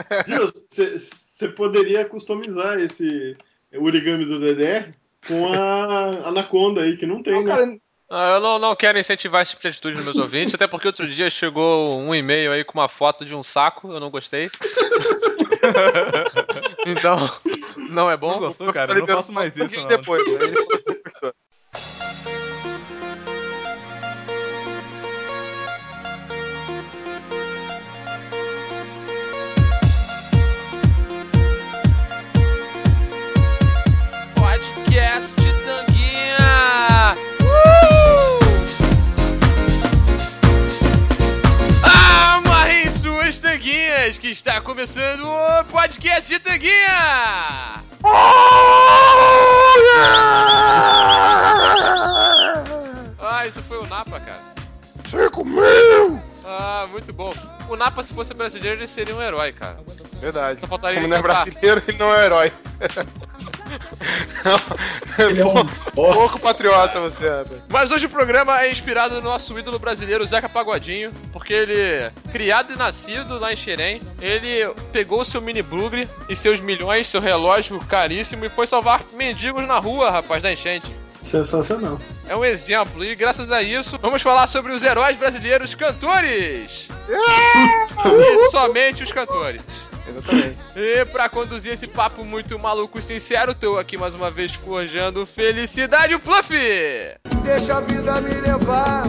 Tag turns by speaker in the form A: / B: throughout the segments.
A: Você poderia customizar esse origami do Dedé com a Anaconda aí, que não tem, né?
B: Cara,
C: Eu não quero incentivar esse tipo de atitude nos meus ouvintes, até porque outro dia chegou um e-mail aí com uma foto de um saco, eu não gostei. Então, não é bom.
B: não gostou, cara? Eu não faço mais isso, não.
D: Depois, né? Ele falou que não gostou.
C: Podcast de Tanguinha! Amarrem suas tanguinhas, que está começando o Podcast de Tanguinha! Isso foi o Napa, cara.
D: 5.000!
C: Muito bom. O Napa, se fosse brasileiro, ele seria um herói, cara.
D: Verdade.
C: Só faltaria
D: Como
C: ele
D: não é
C: cantar.
D: brasileiro, ele não é herói.
B: Ele é um
D: Pouco patriota você, rapaz.
C: Mas hoje o programa é inspirado no nosso ídolo brasileiro, Zeca Pagodinho, porque ele, criado e nascido lá em Xerém, ele pegou seu mini bugre e seus milhões, seu relógio caríssimo e foi salvar mendigos na rua, rapaz, da enchente.
A: Sensacional.
C: É um exemplo, e graças a isso, vamos falar sobre os heróis brasileiros cantores! E somente os cantores.
D: Exatamente.
C: E pra conduzir esse papo muito maluco e sincero, tô aqui mais uma vez forjando felicidade, o Fluff!
E: Deixa a vida me levar.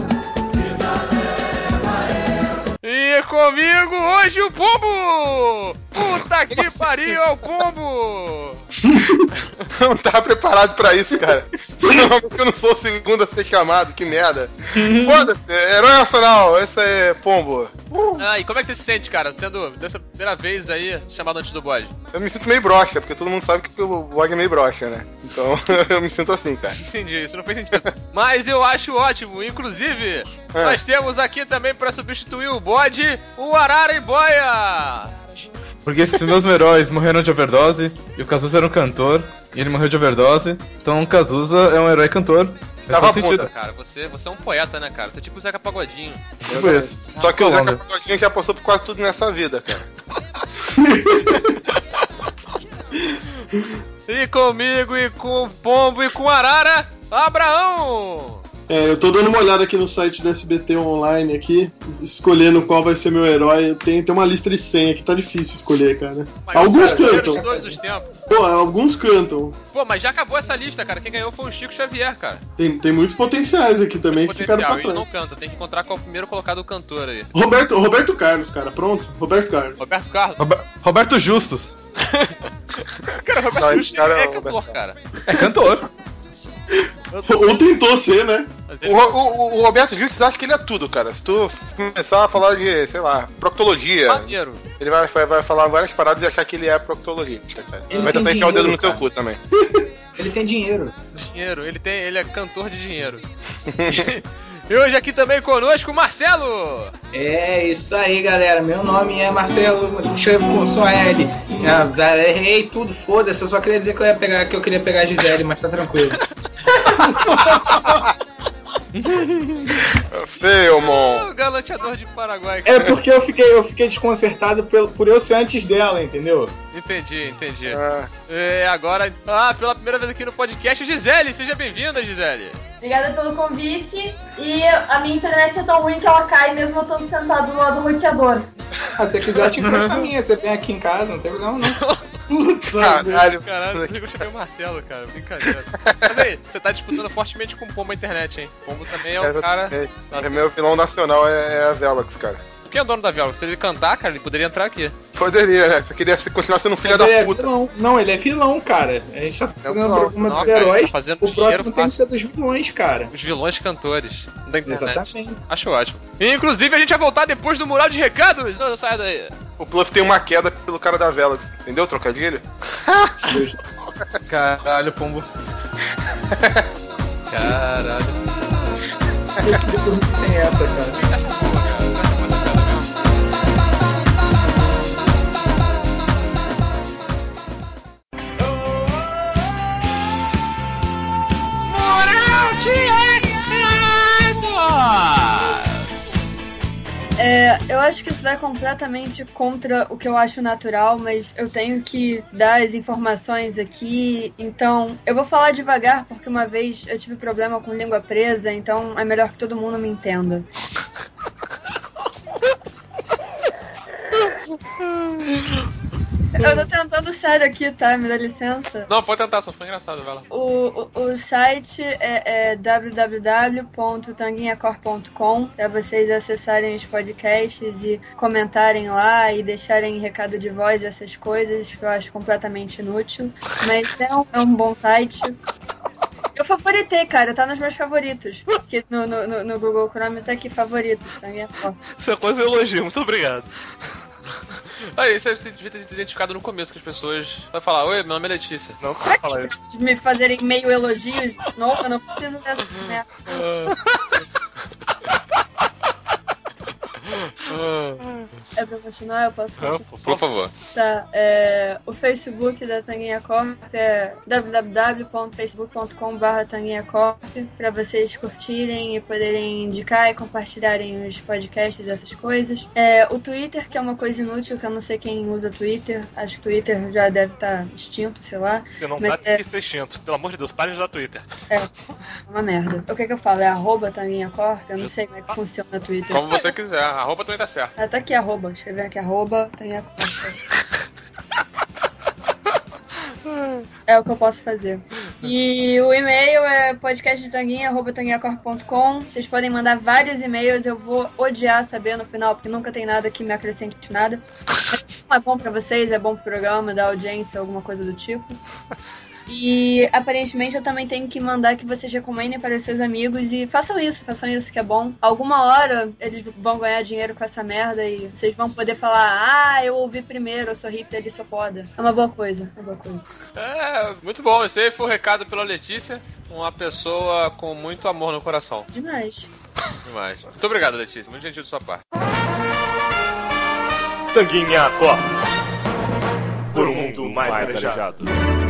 C: E comigo hoje o Pombo! Puta que pariu, é o Pombo!
D: Não tava preparado pra isso, cara. Normalmente eu não sou o segundo a ser chamado, que merda. Foda-se, herói nacional, esse é Pombo.
C: E como é que você se sente, cara, sendo dessa primeira vez aí chamado antes do bode?
D: Eu me sinto meio broxa, porque todo mundo sabe que o bode é meio broxa, né? Então eu me sinto assim, cara.
C: Entendi, isso não fez sentido. Mas eu acho ótimo, inclusive, nós temos aqui também pra substituir o bode, o Arara e Boia!
B: Porque esses meus heróis morreram de overdose, e o Cazuza era um cantor, e ele morreu de overdose, então o Cazuza é um herói cantor. Faz
D: Tava
B: todo sentido.
D: puta.
C: Cara, você é um poeta, né, cara? Você é tipo o Zeca Pagodinho.
B: Tipo isso.
D: Só que o Zeca
B: Colômbia.
D: Pagodinho já passou por quase tudo nessa vida, cara.
C: E comigo, e com o Pombo, e com o Arara, Abraão!
A: Eu tô dando uma olhada aqui no site do SBT online aqui, escolhendo qual vai ser meu herói. Tem uma lista de 100 aqui, tá difícil escolher, cara. Alguns cantam.
C: De todos os tempos.
A: Pô, alguns cantam.
C: Pô, mas já acabou essa lista, cara. Quem ganhou foi o Chico Xavier, cara.
A: Tem muitos potenciais aqui também que ficaram pra
C: Potencial, ele não
A: trás.
C: canta. Tem que encontrar qual é o primeiro colocado cantor aí.
A: Roberto Carlos, cara, pronto. Roberto Carlos.
C: Roberto Carlos?
B: Roberto Justus.
C: Cara, Roberto
D: Não,
C: Carlos
D: esse cara é
C: é
D: o
C: cantor,
D: Roberto
C: cara.
B: É cantor.
A: Ou tentou ser, né?
C: Mas ele-
D: O Roberto Justus acha que ele é tudo, cara. Se tu começar a falar de, sei lá, proctologia,
C: Maneiro.
D: ele vai falar várias paradas e achar que ele é proctologista, cara.
F: Ele
D: Vai
F: tem
D: tentar enfiar o dedo no
F: dinheiro,
D: teu
F: cara.
D: cu também.
F: Ele tem dinheiro.
C: Dinheiro. Ele é cantor de dinheiro. E hoje aqui também conosco, Marcelo.
F: É isso aí, galera. Meu nome é Marcelo, escrevo com só L. Errei tudo, foda-se. Eu só queria dizer que eu queria pegar a Gisele, mas tá tranquilo.
D: Feio,
C: O galanteador de Paraguai.
F: É porque eu fiquei desconcertado por eu ser antes dela, entendeu?
C: Entendi.
D: Ah,
C: Agora, pela primeira vez aqui no podcast, Gisele. Seja bem-vinda, Gisele.
G: Obrigada pelo convite. E a minha internet é tão ruim que ela cai mesmo eu estando sentado do lado do roteador.
F: Ah, se você quiser, eu te empresto a minha. Você vem aqui em casa, não tem problema não.
D: caralho.
C: Caralho, eu chamei o Marcelo, cara. Brincadeira. Mas aí, você tá disputando fortemente com o Pombo internet, hein? O Pombo também é o cara.
D: É meu vilão nacional, é a Velox, cara.
C: Quem é o dono da Viola? Se ele cantar, cara, ele poderia entrar aqui.
D: Poderia, né? Só queria continuar sendo um filho
F: Mas
D: da
F: ele é
D: puta.
F: vilão. Não, ele é vilão, cara. A gente tá fazendo um
D: vilão.
F: programa
C: Não,
F: dos
C: cara,
F: heróis.
C: tá fazendo
F: O
C: dinheiro
F: próximo tem que
C: fácil.
F: ser dos vilões, cara.
C: Os vilões cantores da internet.
F: Exatamente.
C: Acho ótimo. E, inclusive, a gente vai voltar depois do mural de recados. Não saia daí.
D: O Pluff tem uma queda pelo cara da Velox. Entendeu, trocadilho?
B: Caralho, pombo.
C: Caralho.
F: Eu queria dormir sem essa, cara.
C: Mural de recados!
H: Eu acho que isso vai completamente contra o que eu acho natural, mas eu tenho que dar as informações aqui, então eu vou falar devagar porque uma vez eu tive problema com língua presa, então é melhor que todo mundo me entenda. Eu tô tentando sério aqui, tá? Me dá licença.
C: Não, pode tentar, só foi engraçado, vai lá.
H: O site é www.tanguinhacor.com pra vocês acessarem os podcasts e comentarem lá e deixarem recado de voz, essas coisas que eu acho completamente inútil. Mas é um bom site. Eu favoritei, cara, tá nos meus favoritos. Porque no Google Chrome tá aqui favoritos, Tanguinha Cor.
I: Isso é quase um elogio, muito obrigado.
C: Aí, você devia ter identificado no começo que as pessoas vai falar, oi, meu nome é Letícia.
I: Não quero falar isso.
H: Me fazerem meio elogios de novo, eu não preciso dessa merda. É pra continuar? Eu posso continuar?
C: Por favor.
H: Tá, o Facebook da Tanguinha Corp é www.facebook.com/tanguinhacorp pra vocês curtirem e poderem indicar e compartilharem os podcasts, essas coisas. O Twitter, que é uma coisa inútil, que eu não sei quem usa Twitter. Acho que o Twitter já deve estar extinto, sei lá.
I: Você não
H: mas
I: tá que ser extinto. Pelo amor de Deus, parem de usar Twitter.
H: É uma merda. O que eu falo? É @tanguinhacorp? Eu não sei como é que funciona o Twitter.
C: Como você quiser, a roupa também tá certa.
H: Tá aqui @ escrevendo aqui @tanguinhacorp. É o que eu posso fazer. E o e-mail é podcastdetanguinha@tanguinhacorp.com. Vocês podem mandar vários e-mails, eu vou odiar saber no final, porque nunca tem nada que me acrescente nada. Mas é bom pra vocês, é bom pro programa, da audiência, alguma coisa do tipo. E aparentemente eu também tenho que mandar que vocês recomendem para os seus amigos e façam isso que é bom. Alguma hora eles vão ganhar dinheiro com essa merda e vocês vão poder falar, eu ouvi primeiro, eu sou hipster e sou foda. É uma boa coisa,
C: Muito bom. Esse aí foi o recado pela Letícia, uma pessoa com muito amor no coração.
H: Demais.
C: Muito obrigado, Letícia, muito gentil de sua parte.
I: Tanguinha Corp. Por um mundo mais arejado.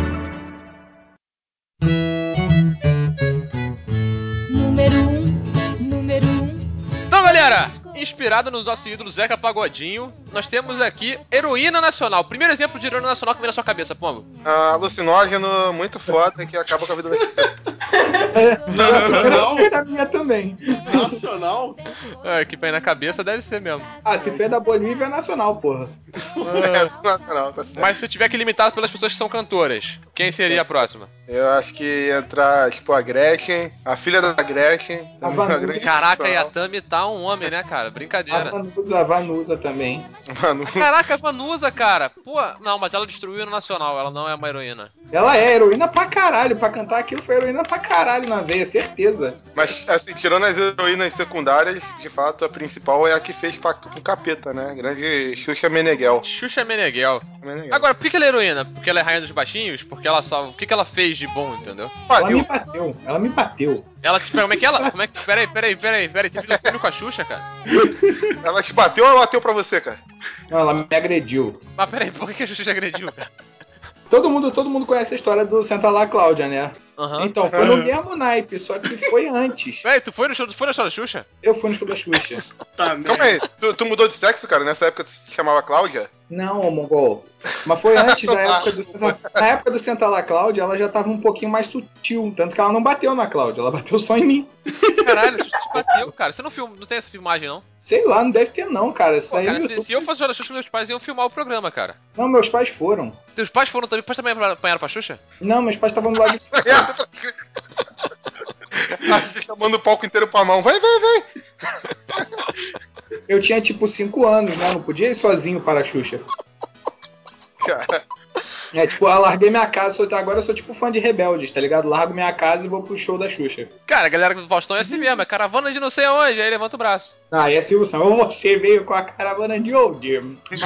J: Número 1.
C: Então, galera, inspirado no nosso ídolo Zeca Pagodinho, nós temos aqui heroína nacional. Primeiro exemplo de heroína nacional que vem na sua cabeça, Pombo.
D: Alucinógeno muito foda que acaba com a vida das pessoas.
A: Nacional?
F: A minha também.
A: Nacional?
C: Que vem na cabeça deve ser mesmo.
F: Se for da Bolívia é nacional, porra.
D: É nacional, tá certo.
C: Mas se tiver que limitar pelas pessoas que são cantoras, quem seria a próxima?
D: Eu acho que ia entrar, tipo, a Gretchen, a filha da Gretchen.
F: A Vanusa.
C: Caraca, e a Tami tá um homem, né, cara? Brincadeira.
F: A Vanusa também.
C: Caraca, a Vanusa, cara. Pô, não, mas ela destruiu no nacional, ela não é uma heroína.
F: Ela é heroína pra caralho. Pra cantar aquilo foi heroína pra caralho na veia, certeza.
D: Mas, assim, tirando as heroínas secundárias, de fato, a principal é a que fez pacto com o capeta, né? Grande Xuxa Meneghel.
C: Xuxa Meneghel. Agora, por que ela é heroína? Porque ela é rainha dos baixinhos? Porque ela salva... O que ela fez de bom, entendeu?
F: Ela me bateu.
C: Ela, tipo, como é que ela... Peraí. Você viu o filme com a Xuxa, cara?
D: Ela te bateu ou ela bateu pra você, cara?
F: Não, ela me agrediu.
C: Mas peraí, por que a Xuxa agrediu, cara?
F: Todo mundo conhece a história do Senta lá, Cláudia, né?
C: Uhum.
F: Então, foi no mesmo naipe, só que foi antes.
C: Peraí, tu foi no show da Xuxa?
F: Eu fui no show da Xuxa.
A: Tá,
D: calma aí, tu mudou de sexo, cara? Nessa época tu se chamava Cláudia?
F: Não, Mongol. Mas foi antes da época do Senta... Na época do Senta lá, Cláudia, ela já tava um pouquinho mais sutil. Tanto que ela não bateu na Cláudia, ela bateu só em mim.
C: Caralho, tu te bateu, cara. Você não tem essa filmagem, não?
F: Sei lá, não deve ter não, cara. Isso aí
C: cara, se eu fosse jogar Xuxa, meus pais iam filmar o programa, cara.
F: Não, meus pais foram.
C: Teus pais foram também? Pais também apanharam pra Xuxa?
F: Não, meus pais estavam do lado de fora.
D: Você chamando o palco inteiro pra mão. Vai.
F: Eu tinha tipo 5 anos, né? Não podia ir sozinho para a Xuxa.
D: Cara.
F: Tipo, eu larguei minha casa, agora eu sou tipo fã de Rebeldes, tá ligado? Largo minha casa e vou pro show da Xuxa.
C: Cara, a galera do Faustão é assim mesmo, é caravana de não sei aonde, aí levanta o braço.
F: E a Silvio Santos, você veio com a caravana de onde?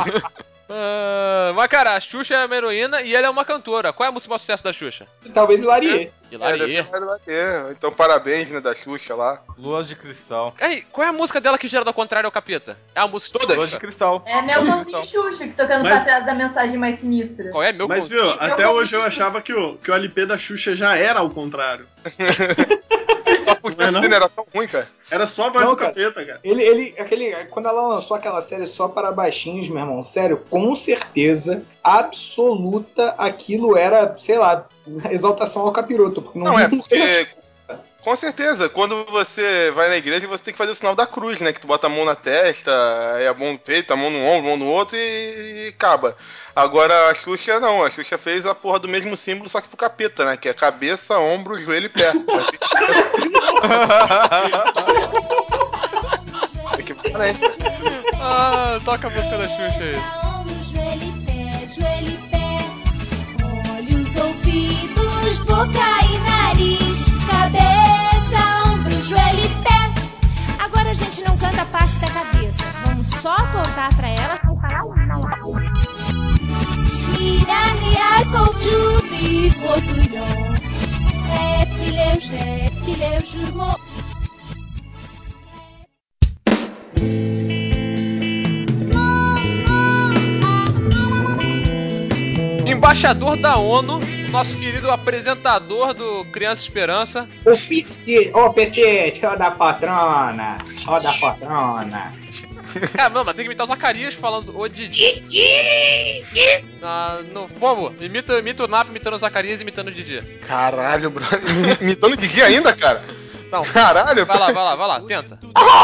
C: Mas cara, a Xuxa é uma heroína e ela é uma cantora. Qual é a música mais sucesso da Xuxa?
F: Talvez Hilarie.
C: Hilarie.
D: Então parabéns, né, da Xuxa lá.
B: Luas de Cristal.
C: Aí, qual é a música dela que gera do contrário ao capeta? É a música
D: todas.
B: Luas de Cristal.
G: É meu cãozinho Xuxa que tocando pra trás da mensagem mais sinistra.
C: Qual é meu
A: Mas viu, até hoje eu achava que o LP da Xuxa já era ao contrário.
D: Só essa cena era tão ruim, cara.
A: Era só a voz do capeta, cara.
F: Quando ela lançou aquela série só para baixinhos, meu irmão, sério, com certeza absoluta aquilo era, sei lá, exaltação ao capiroto.
D: Não é, porque... Com certeza, quando você vai na igreja, você tem que fazer o sinal da cruz, né? Que tu bota a mão na testa, aí a mão no peito, a mão no ombro, a mão no outro e acaba. Agora a Xuxa não, a Xuxa fez a porra do mesmo símbolo, só que pro capeta, né? Que é cabeça, ombro, joelho e pé. Equivalente.
C: Toca a música da Xuxa aí.
J: Ombro, joelho e pé, joelho e pé. Olhos, ouvidos, boca e nariz. Cabeça, ombro, joelho e pé. Agora a gente não canta a parte da cabeça. Vamos só voltar pra ela sem falar nada. Shirani Kojubi Fosuyon. Fileu, jurmo.
C: Embaixador da ONU, nosso querido apresentador do Criança Esperança.
F: O Petite, ó da patrona, ó da patrona.
C: Cara, não, mas tem que imitar o Zacarias falando o Didi. No Pombo, imita o Nap imitando o Zacarias imitando o Didi.
D: Caralho, brother. Imitando o Didi ainda, cara?
C: Não.
D: Caralho.
C: Vai lá, tenta.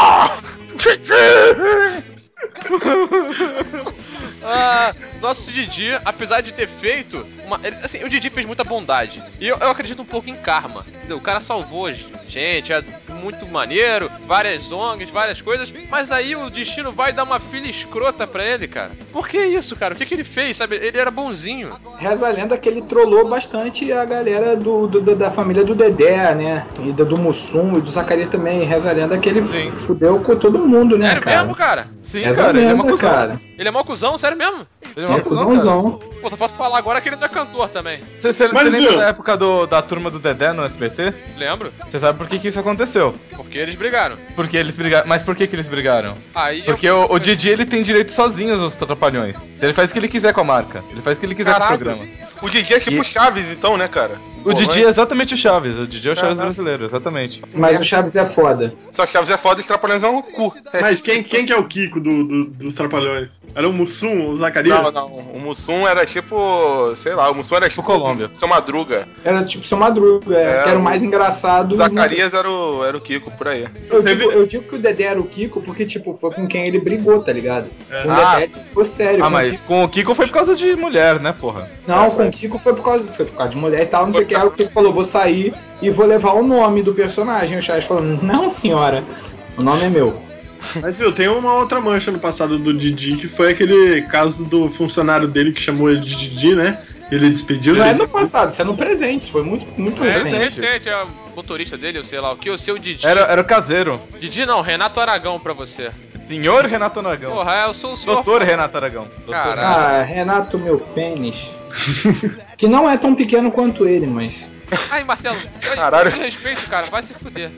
C: Nosso Didi, apesar de ter feito o Didi fez muita bondade. E eu acredito um pouco em karma. Entendeu? O cara salvou gente, é muito maneiro, várias ONGs, várias coisas. Mas aí o destino vai dar uma filha escrota pra ele, cara. Por que isso, cara? O que ele fez, sabe? Ele era bonzinho.
F: Reza a lenda que ele trollou bastante a galera da família do Dedé, né? E do Mussum e do Zacarias também. Reza a lenda que ele fudeu com todo mundo, né,
C: sério
F: cara?
C: Mesmo, cara?
B: Sim,
F: Reza
B: cara,
F: a lenda,
B: ele é uma cuzão.
F: cara.
C: Ele é mó cuzão, sério mesmo?
B: Ele é uma
F: cuzãozão.
C: Pô, só posso falar agora que ele não é cantor também.
B: Você lembra da época da turma do Dedé no SBT?
C: Lembro.
B: Você sabe por que isso aconteceu?
C: Porque eles brigaram.
B: Porque eles brigaram. Mas por que eles brigaram?
C: Porque
B: o Didi, ele tem direito sozinho aos Trapalhões. Ele faz o que ele quiser com a marca. Ele faz o que ele quiser com o programa.
D: O Didi é tipo Chaves, então, né, cara?
B: O Didi é exatamente o Chaves. O Didi é o Chaves brasileiro, exatamente.
F: Mas o Chaves é foda.
D: Só Chaves é foda e os Trapalhões é um cu.
A: Mas quem que é o Kiko dos Trapalhões? Era o Mussum, o Zacarias?
D: Não. O Mussum era tipo... Sei lá, o Mussum era tipo
B: Colômbia.
D: Seu Madruga.
F: Era tipo Seu Madruga, que era o mais engraçado.
D: O Zacarias era o Kiko, por aí.
F: Eu digo que o Dedé era o Kiko porque, tipo, foi com quem ele brigou, tá ligado? Com o Dedé ficou sério.
B: Mas com o Kiko foi por causa de mulher, né, porra?
F: Não, com o Kiko foi por causa de mulher e tal, não sei o que. Aí o Kiko falou, vou sair e vou levar o nome do personagem. O Chaves falou, não, senhora, o nome é meu.
A: Mas, viu, tem uma outra mancha no passado do Didi, que foi aquele caso do funcionário dele que chamou ele de Didi, né? Ele despediu.
F: Não é no passado, isso é no presente, isso foi muito recente.
C: É o motorista dele, ou sei lá o que, o seu Didi.
B: Era o caseiro.
C: Didi não, Renato Aragão pra você.
B: Senhor Renato Aragão.
C: Porra, eu sou o senhor.
B: Doutor Renato Aragão.
F: Renato, meu pênis. Que não é tão pequeno quanto ele, mas...
C: Ai, Marcelo,
D: caralho.
C: Com respeito, cara, vai se fuder.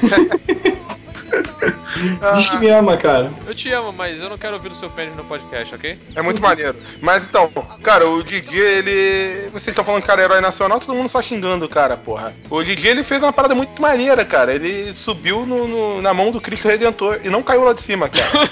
F: Diz que me ama, cara.
C: Eu te amo, mas eu não quero ouvir o seu pênis no podcast, ok?
D: É muito maneiro. Mas então, cara, o Didi, ele... Vocês estão falando que era herói nacional, todo mundo só xingando o cara, porra. O Didi, ele fez uma parada muito maneira, cara. Ele subiu na mão do Cristo Redentor e não caiu lá de cima, cara.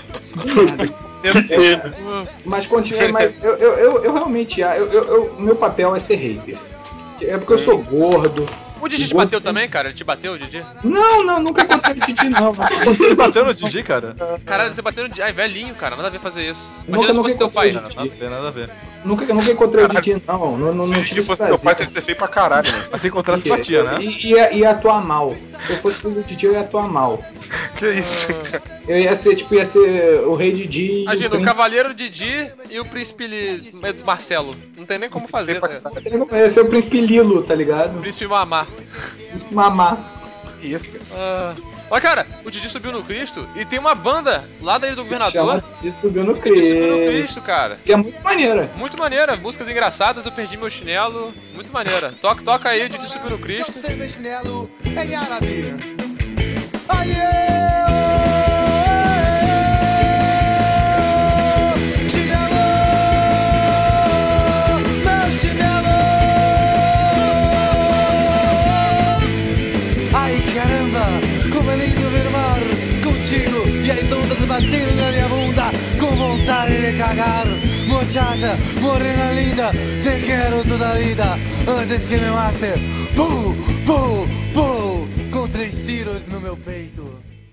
F: Mas continua, mas eu realmente... meu papel é ser hater. É porque eu sou gordo.
C: O Didi te bateu também, cara? Ele te bateu, o Didi?
F: Não, nunca encontrei o Didi, não.
B: Você bateu no Didi, cara?
C: Caralho, você bateu no Didi. Ai, velhinho, cara, nada a ver fazer isso. Imagina se fosse teu pai.
B: Nada a ver.
F: Nunca encontrei o Didi, não.
D: Se o Didi fosse teu pai, teria que ser feio pra caralho, né?
B: Mas se encontrasse, batia, né?
F: Ia atuar mal. Se eu fosse filho do Didi, eu ia atuar mal.
D: Que isso, cara?
F: Eu ia ser o rei Didi.
C: Imagina, o cavaleiro Didi e o príncipe Marcelo. Não tem nem como fazer, né?
F: Ia ser o príncipe Lilo, tá ligado?
C: Príncipe Mamá.
F: Príncipe Mamá.
D: Isso.
C: Olha, cara, o Didi subiu no Cristo e tem uma banda lá daí do governador.
F: Didi subiu no
C: Cristo. Didi subiu no Cristo, cara.
F: Que é muito maneira.
C: Muito maneira. Músicas engraçadas, eu perdi meu chinelo. Muito maneira. Toca aí, o Didi subiu no Cristo.
E: Sem meu chinelo em árabe. Ai, caramba! cagar. Muchacha, morena linda, te quero toda a vida, antes que me mate. Pum, pum, pum, com 3 tiros no meu peito.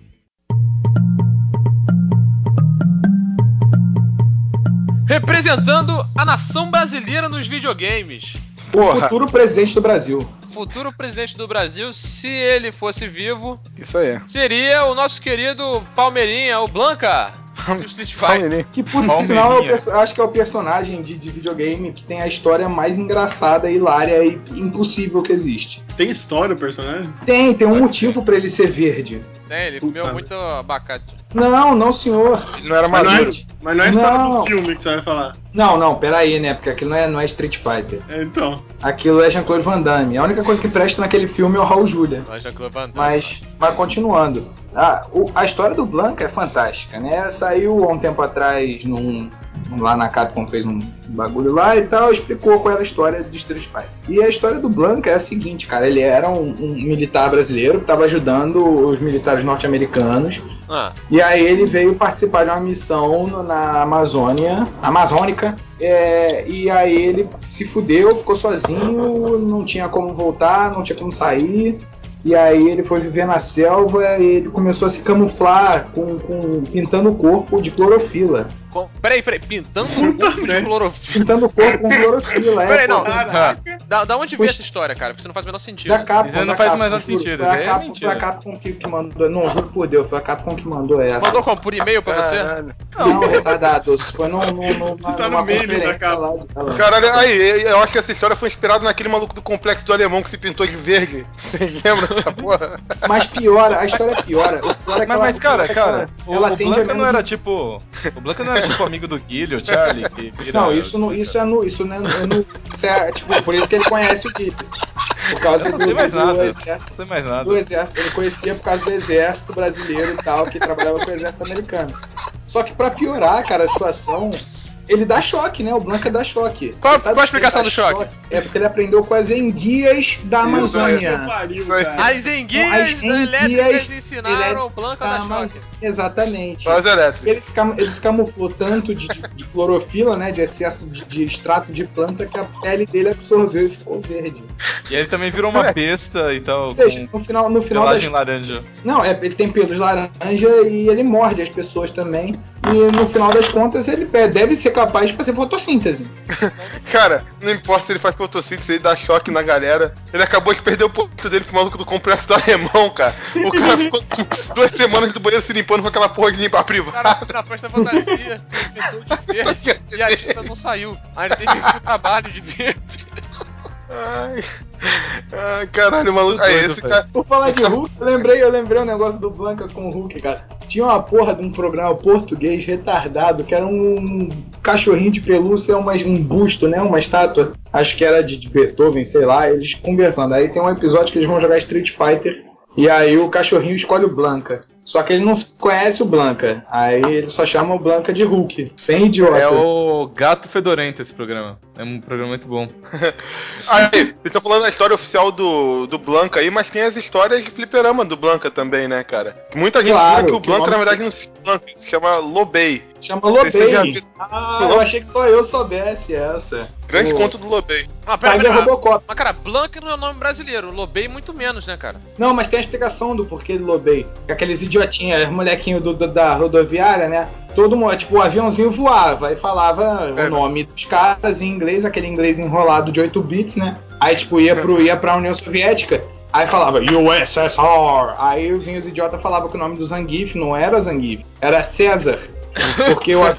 C: Representando a nação brasileira nos videogames.
F: O futuro presidente do Brasil.
C: Futuro presidente do Brasil, se ele fosse vivo,
D: Isso aí.
C: seria o nosso querido Palmeirinha, o Blanca. Do Street Fighter.
F: Que por sinal eu acho que é o personagem de videogame que tem a história mais engraçada, hilária e impossível que existe.
A: Tem história o personagem?
F: Tem um motivo pra ele ser verde.
C: Tem, ele comeu muito abacate.
F: Não, senhor.
D: Ele não era maduro.
A: Mas não é a história do filme que você vai falar.
F: Não, peraí, né? Porque aquilo não é Street Fighter.
A: Então.
F: Aquilo é Jean-Claude Van Damme. A única coisa que presta naquele filme é o Raul Julia. Mas continuando. A história do Blanca é fantástica, né? Saiu há um tempo atrás lá na Capcom, fez um bagulho lá e tal, explicou qual era a história de Street Fighter. E a história do Blanca é a seguinte, cara, ele era um militar brasileiro que estava ajudando os militares norte-americanos, e aí ele veio participar de uma missão na Amazônica, e aí ele se fudeu, ficou sozinho, não tinha como voltar, não tinha como sair. E aí ele foi viver na selva e ele começou a se camuflar pintando o corpo de clorofila.
C: Peraí, pintando o corpo de clorofila?
F: Pintando o corpo com clorofila,
C: Peraí, não. Da onde veio essa história, cara? Porque isso não faz o menor sentido.
F: Da Capcom,
B: não faz o menor sentido.
F: Foi a Capcom que mandou. Não, juro por Deus, foi a Capcom que mandou essa.
C: Mandou como? Por e-mail pra você?
F: Não, retardado. Foi numa
A: conferência
F: lá.
D: Caralho, aí, eu acho que essa história foi inspirada naquele maluco do Complexo do Alemão que se pintou de verde. Vocês lembram dessa porra?
F: Mas piora, a história piora.
B: Mas cara, o Blanca não era tipo... O Blanca não era tipo amigo do Guilherme, o Charlie, que vira...
F: Não, isso é tipo, por isso que ele conhece o Guilherme. Por causa do exército. Ele conhecia por causa do exército brasileiro e tal, que trabalhava com o exército americano. Só que pra piorar, cara, a situação... Ele dá choque, né? O Blanca dá choque.
C: Qual a explicação do choque?
F: É porque ele aprendeu com as enguias da Amazônia.
C: As enguias elétricas ensinaram o Blanca a dar choque.
F: Exatamente. Ele se camuflou tanto de clorofila, né? De excesso de extrato de planta que a pele dele absorveu e ficou verde.
B: E ele também virou uma besta e tal.
F: Ou seja, no final
B: laranja.
F: Não, ele tem pelos laranja e ele morde as pessoas também. E no final das contas ele deve ser capaz de fazer fotossíntese.
D: Cara, não importa se ele faz fotossíntese, ele dá choque na galera. Ele acabou de perder o posto dele pro maluco do Complexo do Alemão, cara. O cara ficou 2 semanas do banheiro se limpando com aquela porra de limpar privada.
C: O cara na festa fantasia, se pintou de verde e a tinta não saiu. Aí ele teve que fazer o trabalho de verde.
D: Ai, caralho, maluco. Aí, esse cara...
F: Por falar de Hulk, eu lembrei um negócio do Blanca com o Hulk, cara. Tinha uma porra de um programa português retardado, que era um cachorrinho de pelúcia, um busto, né? Uma estátua. Acho que era de Beethoven, sei lá, eles conversando. Aí tem um episódio que eles vão jogar Street Fighter, e aí o cachorrinho escolhe o Blanca. Só que ele não conhece o Blanca. Aí ele só chama o Blanca de Hulk. Bem idiota.
B: É o Gato Fedorento esse programa. É um programa muito bom.
D: Aí, vocês estão falando da história oficial do Blanca aí, mas tem as histórias de fliperama do Blanca também, né, cara? Que muita gente jura que o Blanca, na verdade, não se chama Blanca, se chama Lobei.
F: Chama Lobei. Eu achei que só eu soubesse essa.
D: Grande conto do Lobei.
F: Tiger Robocop.
C: Mas, cara, Blanca não é o nome brasileiro. Lobei muito menos, né, cara?
F: Não, mas tem a explicação do porquê do Lobei. Aqueles idiotinhos, molequinho da rodoviária, né? Todo mundo, tipo, o aviãozinho voava e falava o nome dos caras em inglês, aquele inglês enrolado de 8 bits, né? Aí, tipo, ia pra União Soviética, aí falava USSR. Aí vinha os idiotas falavam que o nome do Zangief não era Zangief, era César. Porque o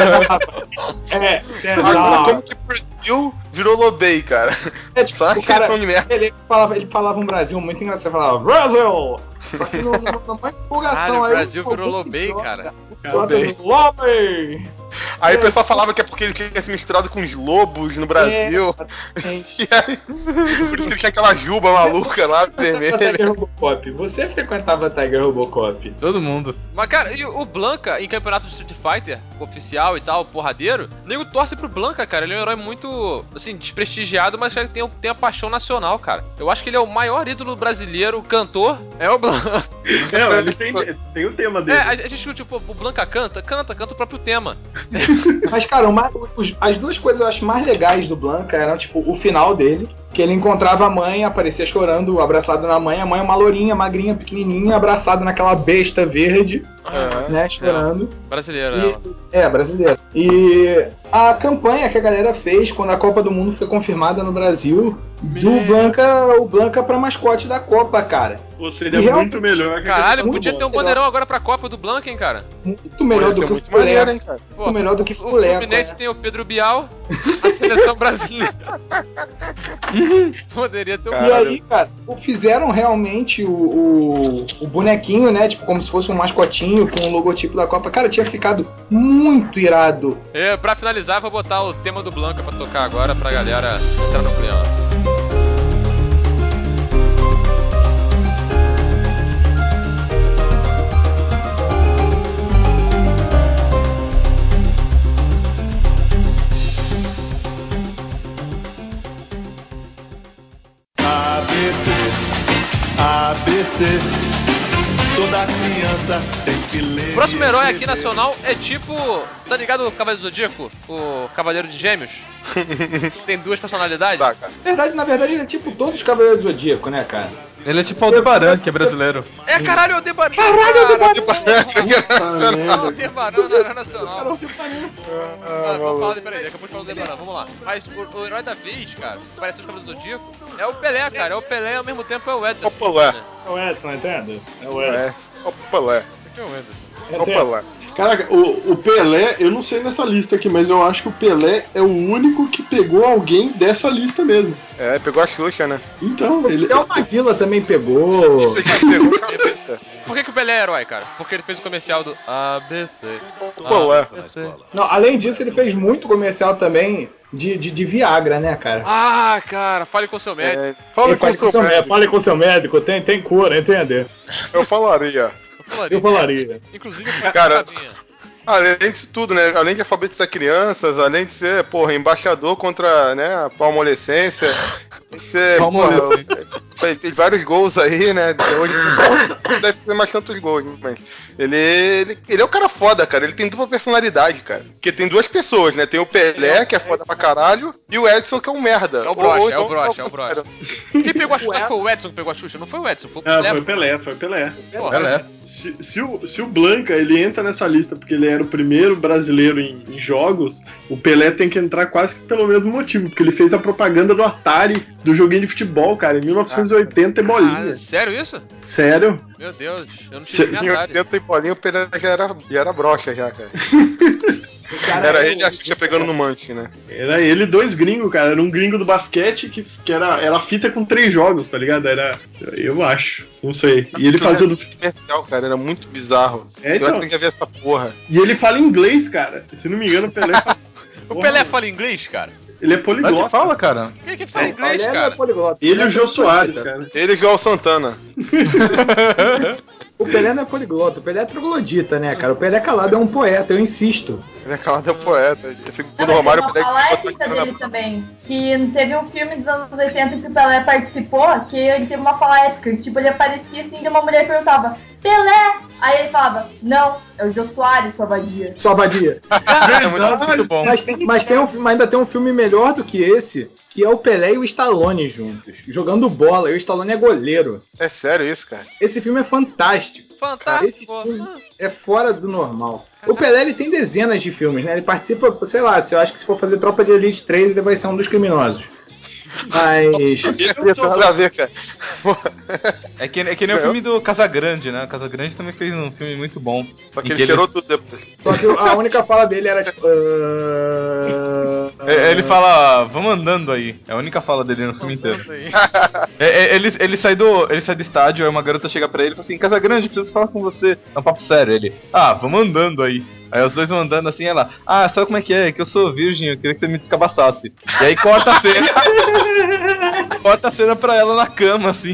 F: César.
D: Como que o Brasil virou Lobei, cara?
F: É tipo, só o cara, de merda. Ele falava um Brasil muito engraçado, falava Brasil! Só que numa empolgação aí.
C: O Brasil virou Lobei, cara.
F: Lobei!
D: Aí o pessoal falava que é porque ele tinha se misturado com os lobos no Brasil. E aí, por isso que ele tinha aquela juba maluca lá, vermelha.
F: Você frequentava Tiger Robocop?
B: Todo mundo.
C: Mas, cara, e o Blanca, em campeonato de Street Fighter, oficial e tal, porradeiro, nego torce pro Blanca, cara. Ele é um herói muito, assim, desprestigiado, mas cara, tem a paixão nacional, cara. Eu acho que ele é o maior ídolo brasileiro, cantor, é o Blanca.
A: Eles tem o tema dele.
C: A gente, tipo, o Blanca canta o próprio tema.
F: Mas, cara, as duas coisas eu acho mais legais do Blanca eram, tipo, o final dele, que ele encontrava a mãe, aparecia chorando, abraçado na mãe, a mãe é uma lourinha, magrinha, pequenininha, abraçada naquela besta verde, né, chorando.
C: Brasileira, ela.
F: Brasileira. E a campanha que a galera fez quando a Copa do Mundo foi confirmada no Brasil, o Blanca pra mascote da Copa, cara.
A: Pô, seria muito melhor.
C: Caralho, podia ter um bandeirão agora pra Copa do Blanca, hein, cara?
F: Muito melhor do que o Fulé, hein, cara. Muito melhor do que o Fulé.
C: O Fluminense tem o Pedro Bial, a seleção brasileira. Poderia ter um.
F: E aí, cara, fizeram realmente o bonequinho, né? Tipo, como se fosse um mascotinho com o logotipo da Copa. Cara, tinha ficado muito irado.
C: Pra finalizar, vou botar o tema do Blanca pra tocar agora pra galera entrar no clima.
K: ABC, toda criança tem que ler.
C: O próximo herói aqui nacional é tipo, tá ligado o Cavaleiro do Zodíaco? O Cavaleiro de Gêmeos? Tem duas personalidades?
F: Na verdade, ele é tipo todos os Cavaleiros do Zodíaco, né, cara?
B: Ele é tipo Aldebaran, que é brasileiro.
C: Caralho, Aldebaran! Aldebaran era nacional. Vamos falar, peraí, acabou de falar do Aldebaran, vamos lá. Mas o herói da vez, cara, que parece os Cavaleiros do Zodíaco, é o Pelé, cara. É o Pelé e ao mesmo tempo é o Edson.
D: O Pelé.
L: É o Edson, entende? É o Edson.
D: O Pelé.
C: É o Edson.
D: O Pelé.
A: Caraca, o Pelé, eu não sei nessa lista aqui, mas eu acho que o Pelé é o único que pegou alguém dessa lista mesmo.
D: Pegou a Xuxa, né?
A: Então, ele...
F: Até o Maguila também pegou.
D: Você já pegou?
C: Por que o Pelé é herói, cara? Porque ele fez o comercial do ABC.
D: Pelé.
F: Não, além disso, ele fez muito comercial também de Viagra, né, cara?
C: Cara, fale com seu médico.
L: Fale com seu médico, tem cura, entende?
D: Eu falaria.
C: Inclusive,
D: cara, além disso tudo, né? Além de alfabetizar crianças, além de ser, embaixador contra, né, a palmolescência, de ser, fez vários gols aí, né? Hoje não deve fazer mais tantos gols, mas ele é um cara foda, cara. Ele tem dupla personalidade, cara. Porque tem duas pessoas, né? Tem o Pelé, que é foda pra caralho, e o Edson, que é um merda.
C: É o brocha. Quem pegou a Xuxa foi o Edson que pegou a Xuxa, não foi o Edson, foi o Pelé.
A: Foi o Pelé. Se o Blanca, ele entra nessa lista porque ele era o primeiro brasileiro em jogos, o Pelé tem que entrar quase que pelo mesmo motivo, porque ele fez a propaganda do Atari, do joguinho de futebol, cara, em 1980 e bolinha.
C: Sério isso?
A: Sério?
C: Meu Deus, eu não tinha
D: em 80 e bolinha o Pelé já era broxa já, cara. Era ele e a Xuxa pegando no manche, né?
A: Era ele e dois gringos, cara. Era um gringo do basquete que era fita com 3 jogos, tá ligado? Eu acho, não sei. E ele fazia no
D: comercial, cara, era muito bizarro.
A: Então.
D: Eu acho que já vi essa porra.
A: E ele fala inglês, cara. Se não me engano, o Pelé fala...
C: O Pelé fala inglês, cara?
A: Ele é poliglota.
B: Mas que fala, cara?
C: Quem que fala inglês, cara?
A: Ele e o Jô Soares, cara.
D: Ele e o João Santana.
F: O Pelé não é poliglota, o Pelé é troglodita, né, cara? O Pelé calado é um poeta, eu insisto.
D: Ele é calado é um poeta.
G: Segundo o Romário, o Pelé falar a lista dele também. Que teve um filme dos anos 80 que o Pelé participou, que ele teve uma fala épica. Tipo, ele aparecia assim, de uma mulher perguntava: Pelé! Aí ele falava: não, é o Jô Soares, sua vadia.
F: Sua vadia.
B: Muito bom.
F: Mas ainda tem um filme melhor do que esse, que é o Pelé e o Stallone juntos, jogando bola, e o Stallone é goleiro.
D: É sério isso, cara?
F: Esse filme é fantástico. Esse filme é fora do normal. O Pelé, ele tem dezenas de filmes, né? Ele participa, sei lá, eu acho que se for fazer Tropa de Elite 3, ele vai ser um dos criminosos. Mas...
B: É que nem o filme do Casagrande, né? O Casagrande também fez um filme muito bom.
D: Só que ele cheirou tudo depois.
F: Só que a única fala dele era tipo...
B: Ele fala, vamos andando aí. É a única fala dele no filme inteiro. Ele sai do estádio, aí uma garota chega pra ele e fala assim: Casagrande, preciso falar com você. É um papo sério. Ele, vamos andando aí. Aí os dois vão andando assim, ela, sabe como é que é? Que eu sou virgem, eu queria que você me descabaçasse. E aí corta a cena. Corta a cena pra ela na cama, assim.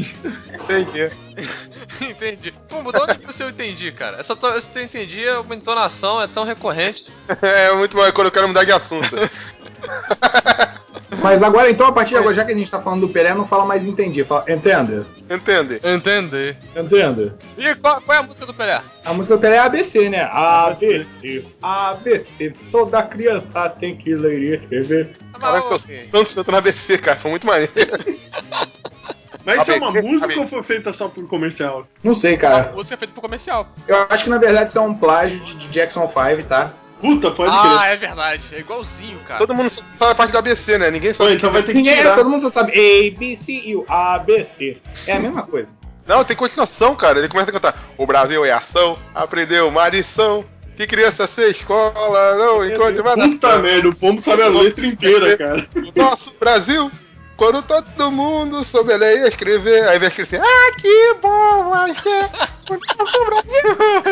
C: Entendi. Pô, mudou onde que eu entendi, cara? Essa eu entendi, uma entonação é tão recorrente.
D: É muito bom, é quando eu quero mudar de assunto.
F: Mas agora, então, a partir de agora, já que a gente tá falando do Pelé, não fala mais entendi. Fala, entende.
C: E qual é a música do Pelé?
F: A música do Pelé é ABC, né? ABC. Toda criança tem que ler e escrever.
D: Caralho, seu Santos cantando ABC, cara. Foi muito maneiro.
A: Mas isso é uma música ou foi feita só por comercial?
F: Não sei, cara.
C: A música é feita por comercial.
F: Eu acho que na verdade isso é um plágio de Jackson 5, tá?
A: Puta, pode crer.
C: Ah, é verdade. É igualzinho, cara.
D: Todo mundo sabe a parte do ABC, né? Ninguém sabe.
A: Então vai ter que tirar.
F: Todo mundo só sabe A, B, C e o ABC. É a mesma coisa.
D: Não, tem continuação, cara. Ele começa a cantar: O Brasil é ação, aprendeu marição. Que criança ser escola, não encontre mais.
A: Puta merda, o Pombo sabe a letra inteira, cara.
D: O nosso Brasil, quando todo mundo souber ler e escrever, aí vem assim: ah, que bom, achei o nosso Brasil.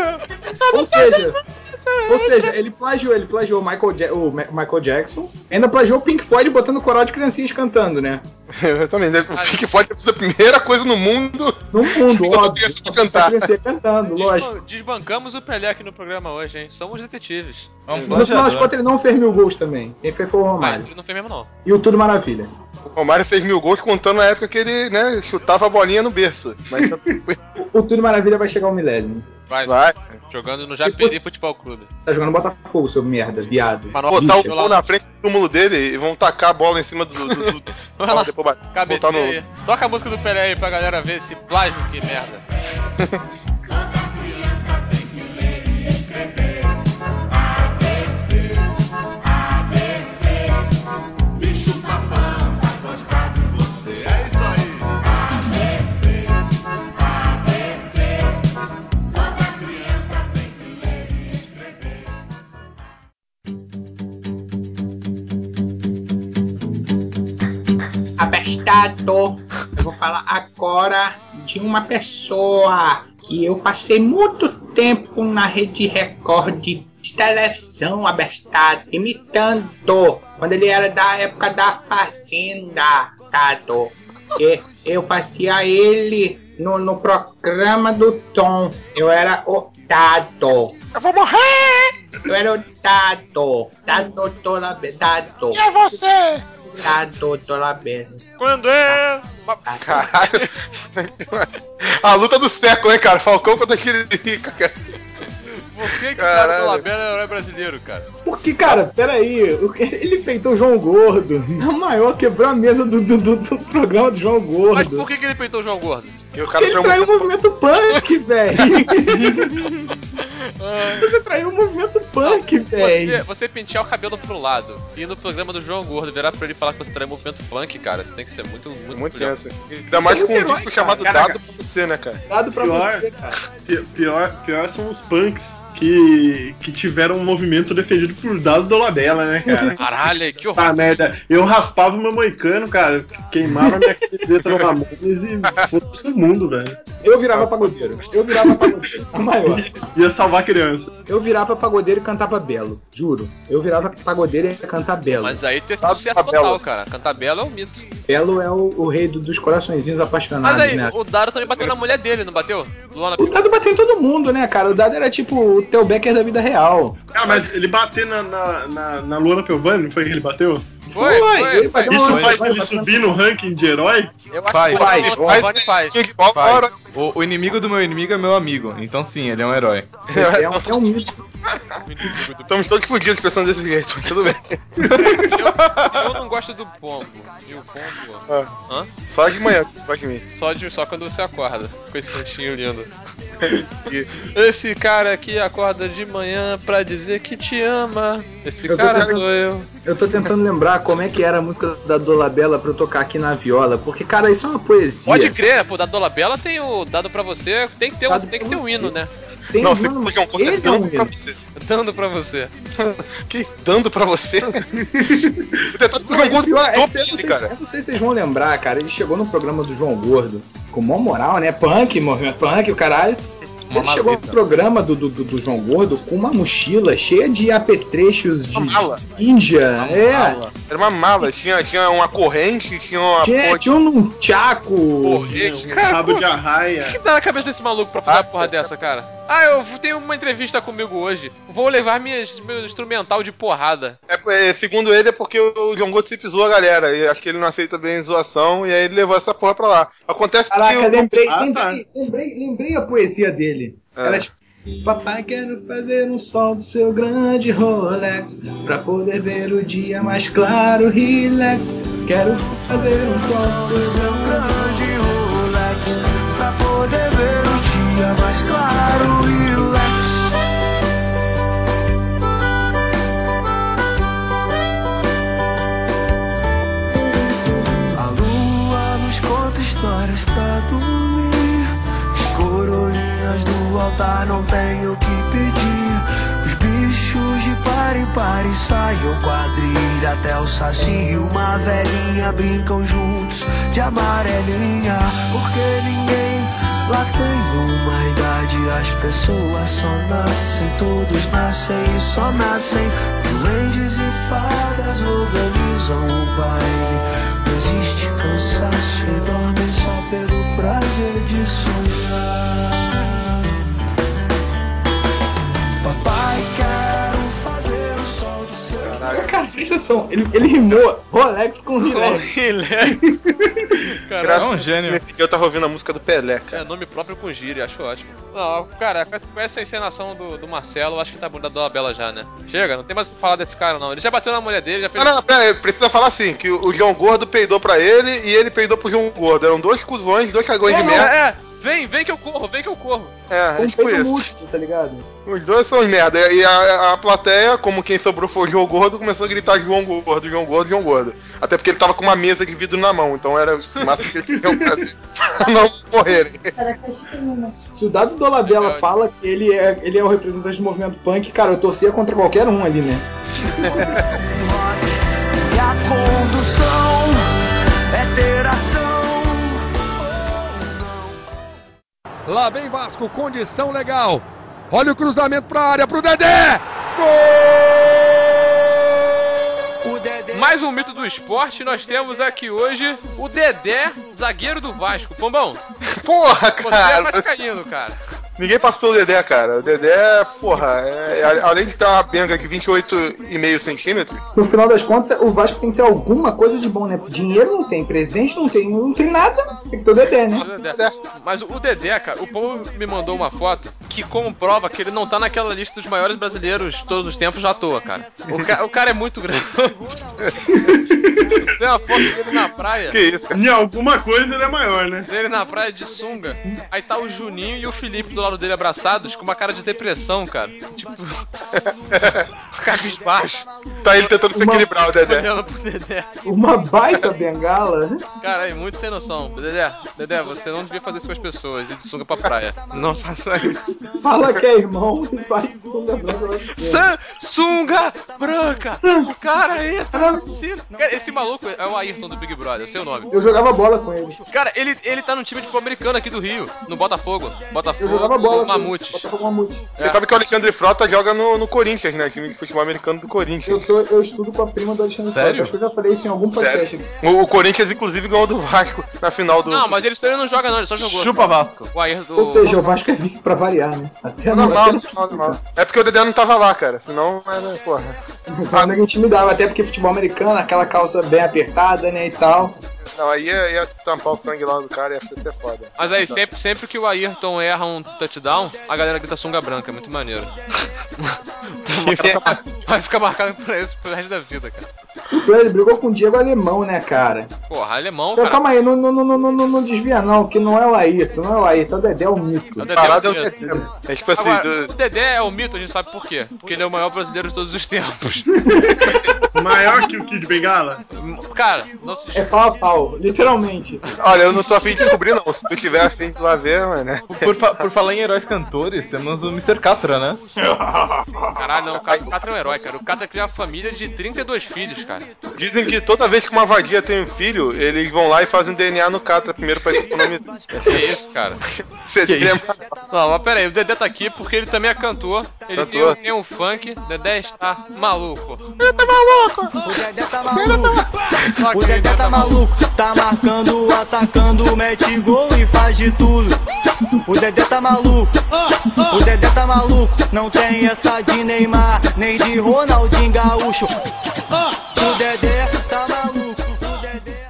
F: Ou seja, ele plagiou o Michael Jackson, ainda plagiou o Pink Floyd botando coral de criancinhas cantando, né?
D: Exatamente, o Pink Floyd é a primeira coisa no mundo.
F: Óbvio.
D: Cantar.
F: Criancinha cantando, lógico.
C: Desbancamos o Pelé aqui no programa hoje, hein? Somos detetives.
F: No final das contas, ele não fez 1000 gols também. Quem fez foi o Romário.
C: Mas ele não fez mesmo, não.
F: E o Tudo Maravilha.
D: O Romário fez 1000 gols contando na época que ele, né, chutava a bolinha no berço. Mas
F: o Tudo Maravilha vai chegar ao milésimo.
C: Vai. Jogando no Japeri Futebol Clube.
F: Tá jogando Botafogo, seu merda, viado.
D: Botar o pau na frente do túmulo dele e vão tacar a bola em cima do
C: vai lá, cabeceia aí. Toca a música do Pelé aí pra galera ver esse plágio, que merda.
F: Abestado, eu vou falar agora de uma pessoa que eu passei muito tempo na Rede Record de televisão, abestado, imitando, quando ele era da época da Fazenda, Tado. Eu fazia ele no programa do Tom, eu era o Dado.
D: Eu vou morrer!
F: Eu era o Dado, Dado.
D: E é você?
F: Doutor Labelo.
C: Quando é?
D: Caralho. A luta do século, hein, cara? Falcão contra Tiririca, cara.
C: Por que o cara do Labelo é herói brasileiro, cara?
F: Porque, cara, peraí, ele peitou o João Gordo. Na maior, quebrou a mesa do programa do João Gordo.
C: Mas por que ele peitou o João Gordo?
F: Porque ele traiu o movimento punk, velho. Você traiu o movimento punk, velho.
C: Você pentear o cabelo pro lado e ir no programa do João Gordo virar pra ele falar que você traiu o movimento punk, cara, você tem que ser muito
D: tenso. Ainda mais com um disco chamado Dado pra você, né, cara?
F: Dado pra você, cara.
A: Pior são os punks que tiveram um movimento defendido por Dado Dolabella, né, cara?
C: Caralho, que horror.
A: Ah, merda. Eu raspava o meu moicano, cara, queimava minha camiseta no Ramones e foda-se o mundo, velho.
F: Eu virava pagodeiro, a maior.
A: Ia salvar a criança.
F: Eu virava pagodeiro e cantava belo, juro. Eu virava pagodeiro e ia cantar belo.
C: Mas aí tu é sucesso total, cara. Cantar belo é um mito.
F: Belo é o rei dos coraçõezinhos apaixonados,
C: né? Mas aí,
F: né?
C: O Dado também bateu na mulher dele, não bateu?
F: Luana... O Dado bateu em todo mundo, né, cara? O Dado era tipo o Theo Becker da vida real.
A: Cara, mas ele bateu na Luana Piovani, não foi que ele bateu?
C: Foi.
A: Isso faz ele subir no ranking de herói?
C: Eu acho que faz.
B: O inimigo do meu inimigo é meu amigo. Então sim, ele é um herói.
F: É um mito.
D: Estamos todos fodidos pensando desse jeito, mas tudo bem.
C: Eu não gosto do Pombo. E o Pombo...
D: Hã? Só de manhã, gosta de mim.
C: Só quando você acorda, com esse cantinho lindo. Esse cara aqui acorda de manhã pra dizer que te ama. Esse cara sou eu.
F: Eu tô tentando lembrar como é que era a música da Dolabella pra eu tocar aqui na viola, porque, cara, isso é uma poesia.
C: Pode crer, pô, da Dolabella tem o dado pra você, tem que ter um hino, né?
F: Tem
D: não, você pode um conto dando pra você.
C: Dando pra você.
D: Que dando pra você?
F: Eu não sei se vocês vão lembrar, cara, ele chegou no programa do João Gordo, com mó moral, né? Punk, movimento punk, o caralho. Ele chegou no programa do João Gordo com uma mochila cheia de apetrechos de Índia.
D: Era uma mala, tinha uma corrente, tinha uma
F: tinha um tchaco,
A: cabo de arraia.
C: O que tá na cabeça desse maluco pra fazer uma porra dessa, cara? eu tenho uma entrevista comigo hoje. Vou levar meu instrumental de porrada.
D: Segundo ele, é porque o John Gold sempre zoa a galera. E acho que ele não aceita bem zoação, e aí ele levou essa porra pra lá. Acontece que...
F: Lembrei a poesia dele. Era tipo... Papai, quero fazer um sol do seu grande Rolex pra poder ver o dia mais claro, relax. Quero fazer um sol do seu grande Rolex pra poder ver o dia mais claro, relax. A lua nos conta histórias pra dormir. Os coroinhas do altar não tem o que pedir. Os bichos de par em par ensaiam quadrilha até o saci e uma velhinha brincam juntos de amarelinha. Porque ninguém lá tem uma idade, as pessoas só nascem, todos nascem e só nascem. Duendes e fadas organizam o baile. Não existe cansaço e dormem só pelo prazer de sonhar. Papai, quero fazer o sol do seu... Cara, presta atenção, ele rimou Rolex com Relax.
C: Cara,
B: é um gênio.
D: Nesse dia eu tava ouvindo a música do Pelé, cara.
C: Nome próprio com gíria, acho ótimo. Não, cara, com essa encenação do Marcelo, acho que tá bom da Dona Bela já, né? Chega, não tem mais o que falar desse cara, não. Ele já bateu na mulher dele, já fez...
D: Não, pera aí, precisa falar assim, que o João Gordo peidou pra ele e ele peidou pro João Gordo. Eram dois cuzões, dois cagões de merda.
C: Vem que eu corro.
D: É tipo isso.
F: Múltiplo, tá ligado?
D: Os dois são os merda. E a plateia, como quem sobrou foi o João Gordo, começou a gritar João Gordo, João Gordo, João Gordo. Até porque ele tava com uma mesa de vidro na mão, então era o máximo que eles tinham pra não morrerem.
F: Se o Dado Dolabella fala que ele é o representante do movimento punk, cara, eu torcia contra qualquer um ali, né? E a condução é ter ação.
M: Lá vem Vasco, condição legal. Olha o cruzamento pra área, pro Dedé! Gol!
C: Mais um mito do esporte, nós temos aqui hoje o Dedé, zagueiro do Vasco. Pombão,
D: porra, cara!
C: Você é vascaíno, cara.
D: Ninguém passou pelo Dedé, cara. O Dedé, porra, além de ter uma benga de 28,5 centímetros...
F: No final das contas, o Vasco tem que ter alguma coisa de bom, né? Dinheiro não tem, presidente não tem nada. Tem que ter o Dedé, né?
C: Mas o Dedé, cara, o povo me mandou uma foto que comprova que ele não tá naquela lista dos maiores brasileiros de todos os tempos à toa, cara. O cara é muito grande. Tem uma foto dele na praia.
A: Que isso, cara? Em alguma coisa ele é maior, né?
C: Ele na praia de sunga. Aí tá o Juninho e o Felipe do lado dele abraçados com uma cara de depressão, cara. Tipo... cabisbaixo.
D: Tá ele tentando se equilibrar, o Dedé.
C: Olhando pro Dedé.
F: Uma baita bengala.
C: Cara, é muito sem noção. Dedé, você não devia fazer isso com as pessoas. Ir de sunga pra praia. Não faça isso.
F: Fala que é irmão e vai de sunga branca lá de cima.
C: Sunga branca! O cara entra na piscina. Cara, esse maluco é o Ayrton do Big Brother, é o seu nome.
F: Eu jogava bola com ele.
C: Cara, ele tá no time de futebol americano aqui do Rio, no Botafogo.
F: Eu jogava bola
C: Mamutes.
F: Botafogo Mamutes.
D: Você sabe que o Alexandre Frota joga no Corinthians, né? Time de futebol americano do Corinthians.
F: Eu estudo com a prima do Alexandre Frota. Acho que eu já falei isso em algum podcast.
D: O Corinthians, inclusive, ganhou do Vasco na final do...
C: Não, mas ele não joga não, ele só jogou.
B: Chupa Vasco.
F: Ou seja, o Vasco é vice pra variar, né? Até
D: normal. É porque o Dedé não tava lá, cara. Senão era, porra.
F: Sabe que intimidava, até porque futebol americano, aquela calça bem apertada, né, e tal.
D: Não, aí ia tampar o sangue lá do cara e ia ser foda.
C: Mas aí, sempre que o Ayrton erra um touchdown, a galera grita sunga branca, é muito maneiro. Vai ficar marcado por isso pro resto da vida, cara.
F: Ele brigou com o Diego Alemão, né, cara?
C: Porra, Alemão,
F: então,
C: cara.
F: Calma aí, não desvia não, que não é o Ayrton, o Dedé é o mito.
C: O Dedé é o mito. É tipo assim, agora, o Dedé é o mito, a gente sabe por quê. Porque ele é o maior brasileiro de todos os tempos.
A: Maior que o Kid Bengala?
C: Cara, não se...
F: É pau a pau, literalmente.
D: Olha, eu não tô afim de descobrir não, se tu tiver afim de lá ver, mano, né?
B: Por falar em heróis cantores, temos o Mr. Catra, né?
C: Caralho, não, o Catra é um herói, cara. O Catra cria uma família de 32 filhos, cara.
D: Dizem que toda vez que uma vadia tem um filho, eles vão lá e fazem DNA no Catra primeiro pra economizar.
C: Que isso, cara?
D: Você tem...
C: Não, mas pera aí, o Dedé tá aqui porque ele também é cantor. Ele tem um funk. Dedé está maluco.
E: Ele tá maluco! O Dedé tá maluco! O Dedé tá maluco! Tá marcando, atacando, mete gol e faz de tudo. O Dedé tá maluco! O Dedé tá maluco! Não tem essa de Neymar, nem de Ronaldinho Gaúcho. O Dedé tá maluco! O Dedé...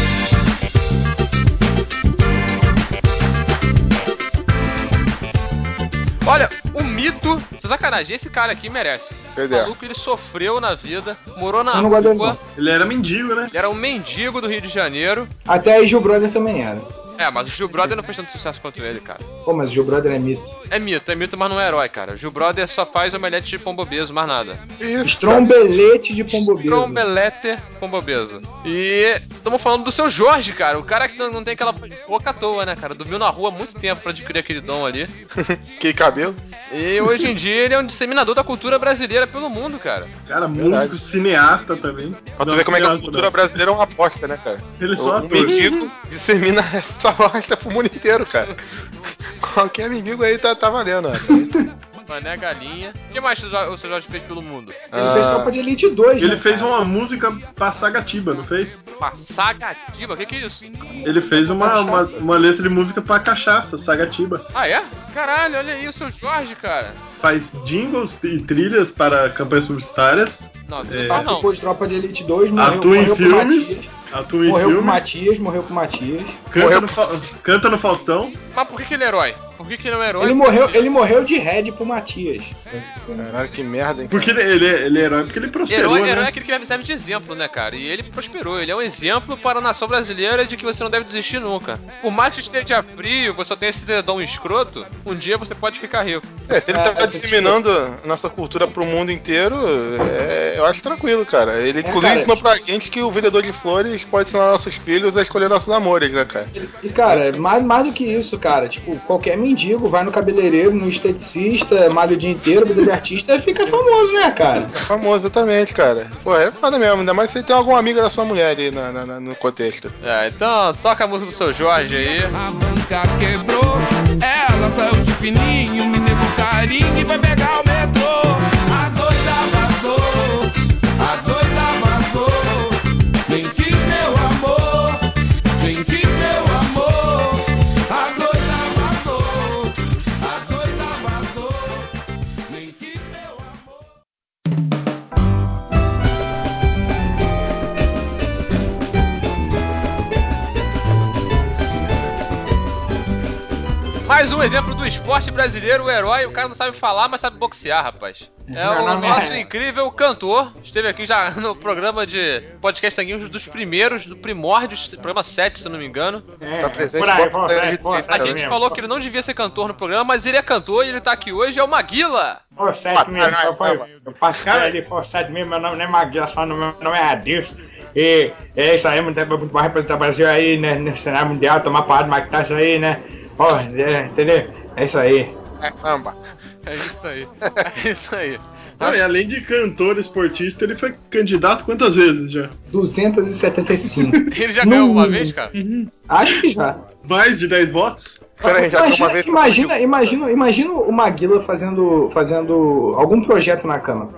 C: Olha, o mito, sacanagem, esse cara aqui merece. Esse maluco, ele sofreu na vida, morou na rua.
A: Ele era mendigo, né?
C: Ele era um mendigo do Rio de Janeiro.
F: Até aí Gil Brother também era.
C: É, mas o Gil Brother não fez tanto sucesso quanto ele, cara.
F: Pô, mas o Gil Brother é mito.
C: É mito, mas não é herói, cara. O Gil Brother só faz omelete de pombobeso, mais nada.
F: Isso, Estrombelete de pombobeso.
C: Estrombelete pombobeso. E estamos falando do Seu Jorge, cara. O cara que não tem aquela boca à toa, né, cara? Dormiu na rua há muito tempo pra adquirir aquele dom ali.
D: Que cabelo.
C: E hoje em dia ele é um disseminador da cultura brasileira pelo mundo, cara.
A: Cara, músico, cineasta também.
D: Pra tu ver como é que a cultura brasileira é uma aposta, né, cara?
A: Ele só
D: o mendigo dissemina essa bosta pro mundo inteiro, cara. Qualquer mendigo aí tá valendo, ó.
C: Mané Galinha. O que mais o Seu Jorge fez pelo mundo?
F: Ele fez Tropa de Elite 2,
A: Ele
F: né,
A: fez uma música pra Sagatiba, não fez?
C: Pra Sagatiba? O que é isso?
A: Ele fez uma letra de música pra cachaça, Sagatiba.
C: Ah, é? Caralho, olha aí o Seu Jorge, cara.
A: Faz jingles e trilhas para campanhas publicitárias.
C: Nossa,
F: participou de Tropa de Elite 2,
A: atua em filmes.
F: Morreu com o Matias.
A: Canta no Faustão.
C: Mas por que ele é herói? Por que ele é um herói?
F: Ele morreu de Red pro Matias.
D: Caralho, que merda, hein?
A: Porque ele é herói porque ele prosperou,
C: herói
A: né?
C: é aquele que serve de exemplo, né, cara? E ele prosperou. Ele é um exemplo para a nação brasileira de que você não deve desistir nunca. Por mais que esteja frio, você tem esse dedão escroto, um dia você pode ficar rico.
D: Se ele tá disseminando a nossa cultura pro mundo inteiro, eu acho tranquilo, cara. Ele inclusive ensinou pra gente que o vendedor de flores pode ensinar nossos filhos a escolher nossos amores, né, cara?
F: E cara, mais do que isso, cara, tipo, qualquer mendigo vai no cabeleireiro, no esteticista, malha o dia inteiro, vida de artista, fica famoso, né, cara?
D: É famoso, exatamente, cara. Pô, é foda mesmo, ainda mais se você tem alguma amiga da sua mulher ali no contexto.
C: Então toca a música do Seu Jorge aí.
N: A banca quebrou, ela saiu de fininho, me deu um carinho e vai pegar o metrô. A doida vazou, a doida vazou. Nem quis meu amor, nem quis meu amor. A doida vazou, a doida vazou. Nem quis meu amor.
C: Mais um exemplo do esporte brasileiro, o herói, o cara não sabe falar, mas sabe boxear, rapaz. É o nosso incrível cantor, esteve aqui já no programa de podcast Tanguinhos dos primeiros, do Primórdios, programa 7, se eu não me engano.
D: Tá presente
C: a gente falou que ele não devia ser cantor no programa, mas ele é cantor e ele tá aqui hoje, é o Maguila.
L: Pô, 7 mesmo, eu passei ali, pô, 7 mesmo, meu nome não é Maguila, só meu nome é Adilson. E é isso aí, muito bom representar o Brasil aí, né, no cenário mundial, tomar parada de Mike Tyson aí, né. Pô, entendeu? É isso aí.
C: É samba. É isso aí. É isso aí.
A: E além de cantor esportista, ele foi candidato quantas vezes já?
F: 275.
C: Ele já ganhou alguma vez, cara?
F: Acho que já.
A: Mais de 10 votos?
D: Peraí, já uma vez.
F: Imagina o Maguila fazendo algum projeto na Câmara.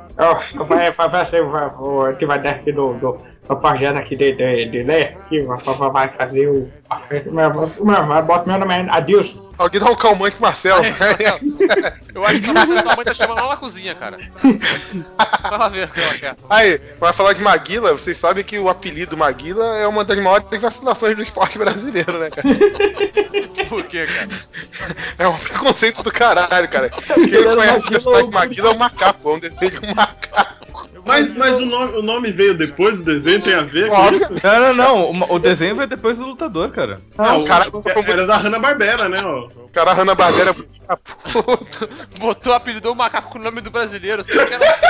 L: Que vai dar aqui do projeto aqui de lei, que vai fazer o. Bota meu nome Adilson.
D: Alguém dá um calmante pro Marcelo.
C: Eu acho que a sua mãe tá chamando lá na cozinha, cara. Vai lá ver o que ela quer.
D: Aí, pra falar de Maguila, vocês sabem que o apelido Maguila é uma das maiores vacilações do esporte brasileiro, né, cara?
C: Por quê, cara?
D: É um preconceito do caralho, cara. Quem não conhece o personagem Maguila é um macaco, é um desenho de um macaco.
A: Mas o nome veio depois do desenho, tem a ver com isso?
B: Não. O desenho veio depois do lutador, cara.
A: O cara era da Hanna-Barbera, né?
D: O cara Hanna-Barbera
C: botou, apelidou o macaco com o nome do brasileiro, só que era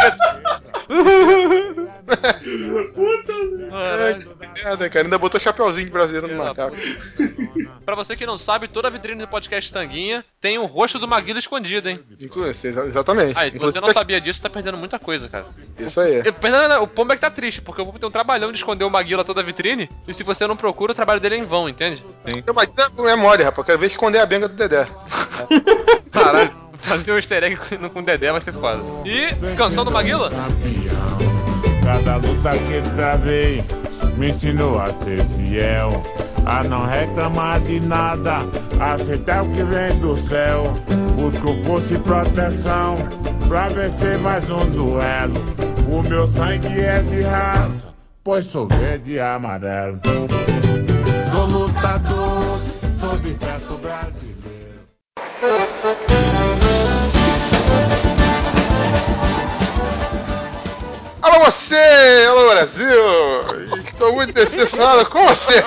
D: merda, cara. Ainda botou chapeuzinho de brasileiro no macaco.
C: Pra você que não sabe, toda a vitrine do podcast Tanguinha tem o rosto do Maguila escondido, hein?
D: Exatamente.
C: Aí, se você não sabia disso, tá perdendo muita coisa, cara.
D: Isso aí.
C: O Pombo é que tá triste, porque o Pombo tem um trabalhão de esconder o Maguila toda a vitrine, e se você não procura, o trabalho dele é em vão, entende?
D: Sim. O Maguila é memória, rapaz. Eu quero ver esconder a benga do Dedé.
C: Caralho, fazer um easter egg com o Dedé vai ser foda. E canção do Maguila?
O: Cada luta que travei me ensinou a ser fiel, a não reclamar de nada, aceitar o que vem do céu. Busco força e proteção pra vencer mais um duelo. O meu sangue é de raça, pois sou verde e amarelo. Sou lutador, sou de fé, sou brasileiro.
D: Alô você, alô Brasil! Estou muito decepcionado com você!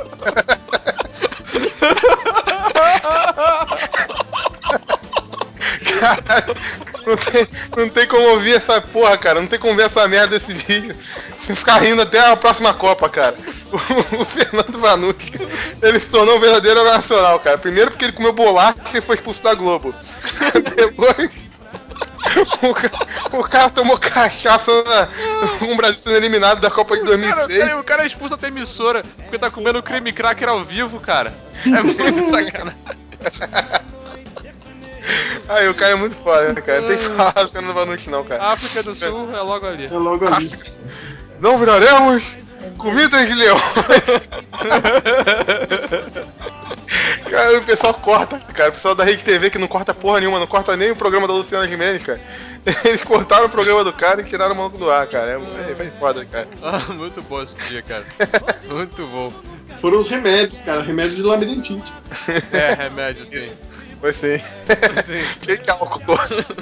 D: Caralho, não tem como ouvir essa porra, cara. Não tem como ver essa merda desse vídeo sem ficar rindo até a próxima Copa, cara. O Fernando Vanucci, ele se tornou um verdadeiro herói nacional, cara. Primeiro porque ele comeu bolacha e foi expulso da Globo. Depois... O cara tomou cachaça com o Brasil sendo eliminado da Copa de 2006.
C: O cara é expulso até emissora porque tá comendo creme cracker ao vivo, cara. É muito sacanagem.
D: Aí o cara é muito foda, né, cara? Tem que falar Fernando Vanucci não, cara.
C: A África do Sul é logo ali.
A: É logo ali.
D: Não viraremos comidas de leões. Cara, o pessoal corta, cara. O pessoal da Rede TV que não corta porra nenhuma, não corta nem o programa da Luciana Gimenez, cara. Eles cortaram o programa do cara e tiraram o maluco do ar, cara. É bem foda, cara.
C: Ah, muito bom esse dia, cara. Muito bom.
A: Foram os remédios, cara. Remédios de labirintite.
C: É, remédio, sim.
D: Foi sim. Cheio de álcool.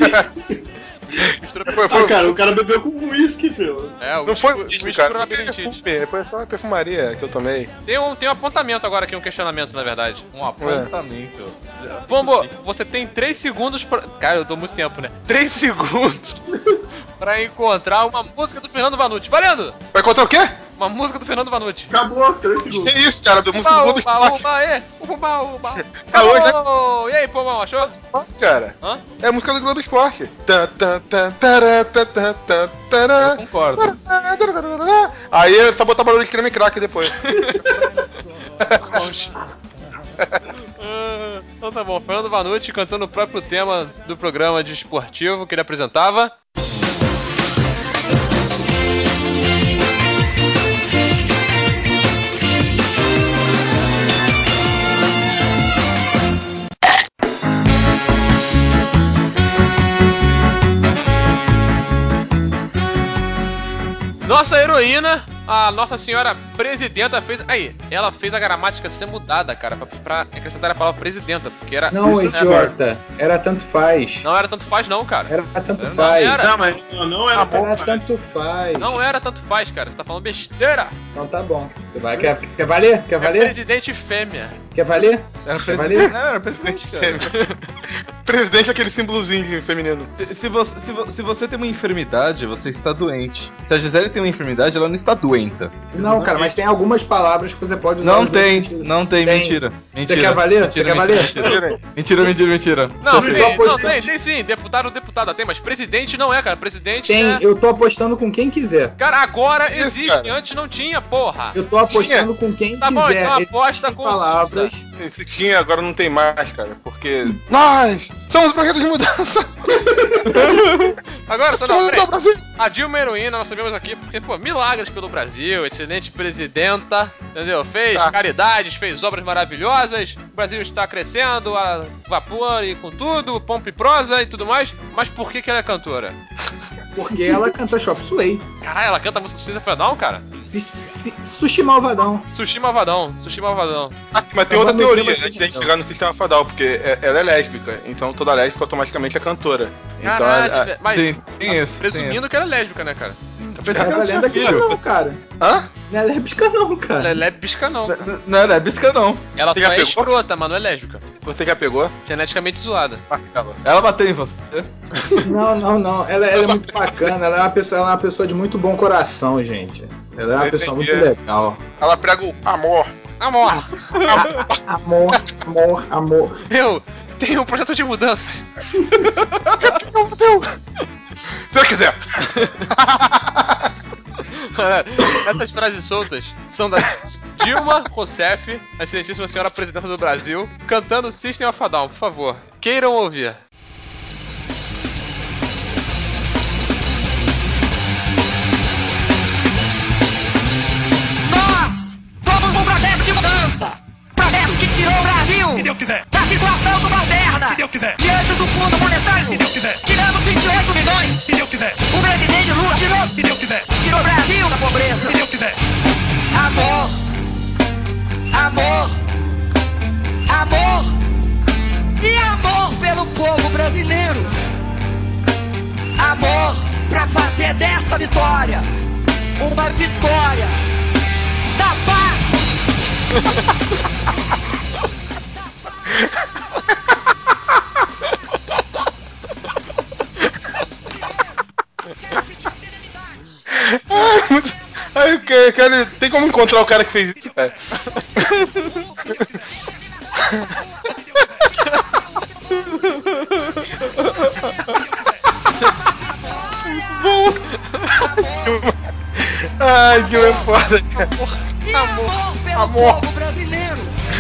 A: Cara, o cara bebeu com uísque, meu.
C: É,
D: não foi uísque, cara. Foi só uma perfumaria que eu tomei.
C: Tem um apontamento agora aqui, um questionamento, na verdade.
B: Um apontamento.
C: Pombo, você tem 3 segundos pra... Cara, eu dou muito tempo, né? 3 segundos pra encontrar uma música do Fernando Vanucci. Valendo!
D: Vai encontrar o quê?
C: Uma música do Fernando Vanucci.
A: Acabou, 3 segundos.
D: Que isso, cara? Da música do Globo Esporte.
C: Acabou! E aí, Pombão, achou?
D: Cara.
C: Hã?
D: É a música do Globo Esporte.
B: Eu concordo.
D: Aí é só botar barulho de creme crack depois.
C: Então tá bom, Fernando Vanucci cantando o próprio tema do programa de esportivo que ele apresentava. Nossa heroína, a Nossa Senhora Presidenta fez... Aí, ela fez a gramática ser mudada, cara, pra acrescentar a palavra presidenta, porque era...
F: Não, idiota. Era tanto faz.
C: Não era tanto faz não, cara.
F: Era tanto faz.
A: Não, mas não era
F: tanto faz.
C: Não era tanto faz, cara. Você tá falando besteira.
F: Então tá bom. Você vai... Quer valer? Quer valer?
C: Presidente fêmea.
F: Quer valer?
B: Quer valer?
D: Não, era presidente fêmea. Presidente é aquele símbolozinho feminino.
B: Se você tem uma enfermidade, você está doente. Se a Gisele tem uma enfermidade, ela não está doenta.
F: Não, cara, mas tem algumas palavras que você pode usar.
B: Não tem, mentira.
F: Você quer valer? Você quer valer?
B: Mentira.
C: Não, tem sim, deputada tem, mas presidente não é, cara, presidente
F: tem, eu tô apostando com quem quiser.
C: Cara, agora existe, cara. Antes não tinha, porra.
F: Eu tô apostando com quem quiser.
C: Bom, então aposta com
F: palavras.
D: Se tinha, agora não tem mais, cara, porque nós somos o projeto de mudança.
C: Agora, a Dilma heroína, nós sabemos aqui, porque, pô, milagres pelo Brasil, excelente presidenta, entendeu? Fez caridades, fez obras maravilhosas, o Brasil está crescendo a vapor e com tudo, pompa e prosa e tudo mais, mas por que ela é cantora?
F: Porque ela canta Chop Suey.
C: Caralho, ela canta música Sushi Malvadão, cara?
F: Sushi Malvadão.
C: Sushi Malvadão.
D: Mas tem outra teoria antes da gente chegar no Sistema Fadal, porque ela é lésbica, então toda lésbica automaticamente é cantora.
C: Caralho,
D: então,
C: mas
B: tem isso.
C: Presumindo que ela é lésbica, né, cara?
F: Essa lenda aqui não, cara.
D: Hã?
F: Não é lésbica não, cara.
C: Ela é lésbica não.
B: Não é lésbica não.
C: Ela só é escrota, mas não é lésbica.
D: Você já pegou?
C: Geneticamente zoada.
B: Ela bateu em você?
F: Não. Ela é muito bacana. Ela é uma pessoa de muito bom coração, gente. Ela é uma pessoa muito legal.
D: Ela prega o amor.
F: Amor.
C: Eu tenho um projeto de mudanças.
D: Se eu quiser.
C: Essas frases soltas são da Dilma Rousseff, a excelentíssima senhora presidenta do Brasil, cantando System of a Down, por favor. queiram ouvir.
P: Nós somos um projeto de mudança. Projeto que tirou o Brasil,
N: se Deus quiser,
P: da situação subalterna,
N: se Deus quiser,
P: diante do Fundo Monetário,
N: se Deus quiser,
P: tiramos 28 milhões,
N: se Deus quiser,
P: o presidente Lula tirou,
N: se Deus quiser,
P: tirou o Brasil da pobreza,
N: se Deus quiser.
P: Amor, amor, amor e amor pelo povo brasileiro. Amor pra fazer desta vitória uma vitória da paz.
D: Ai, cara, tem como encontrar o cara que fez isso, cara?
C: Bom.
D: Ai, Dilma é foda, cara.
P: Amor pelo povo brasileiro.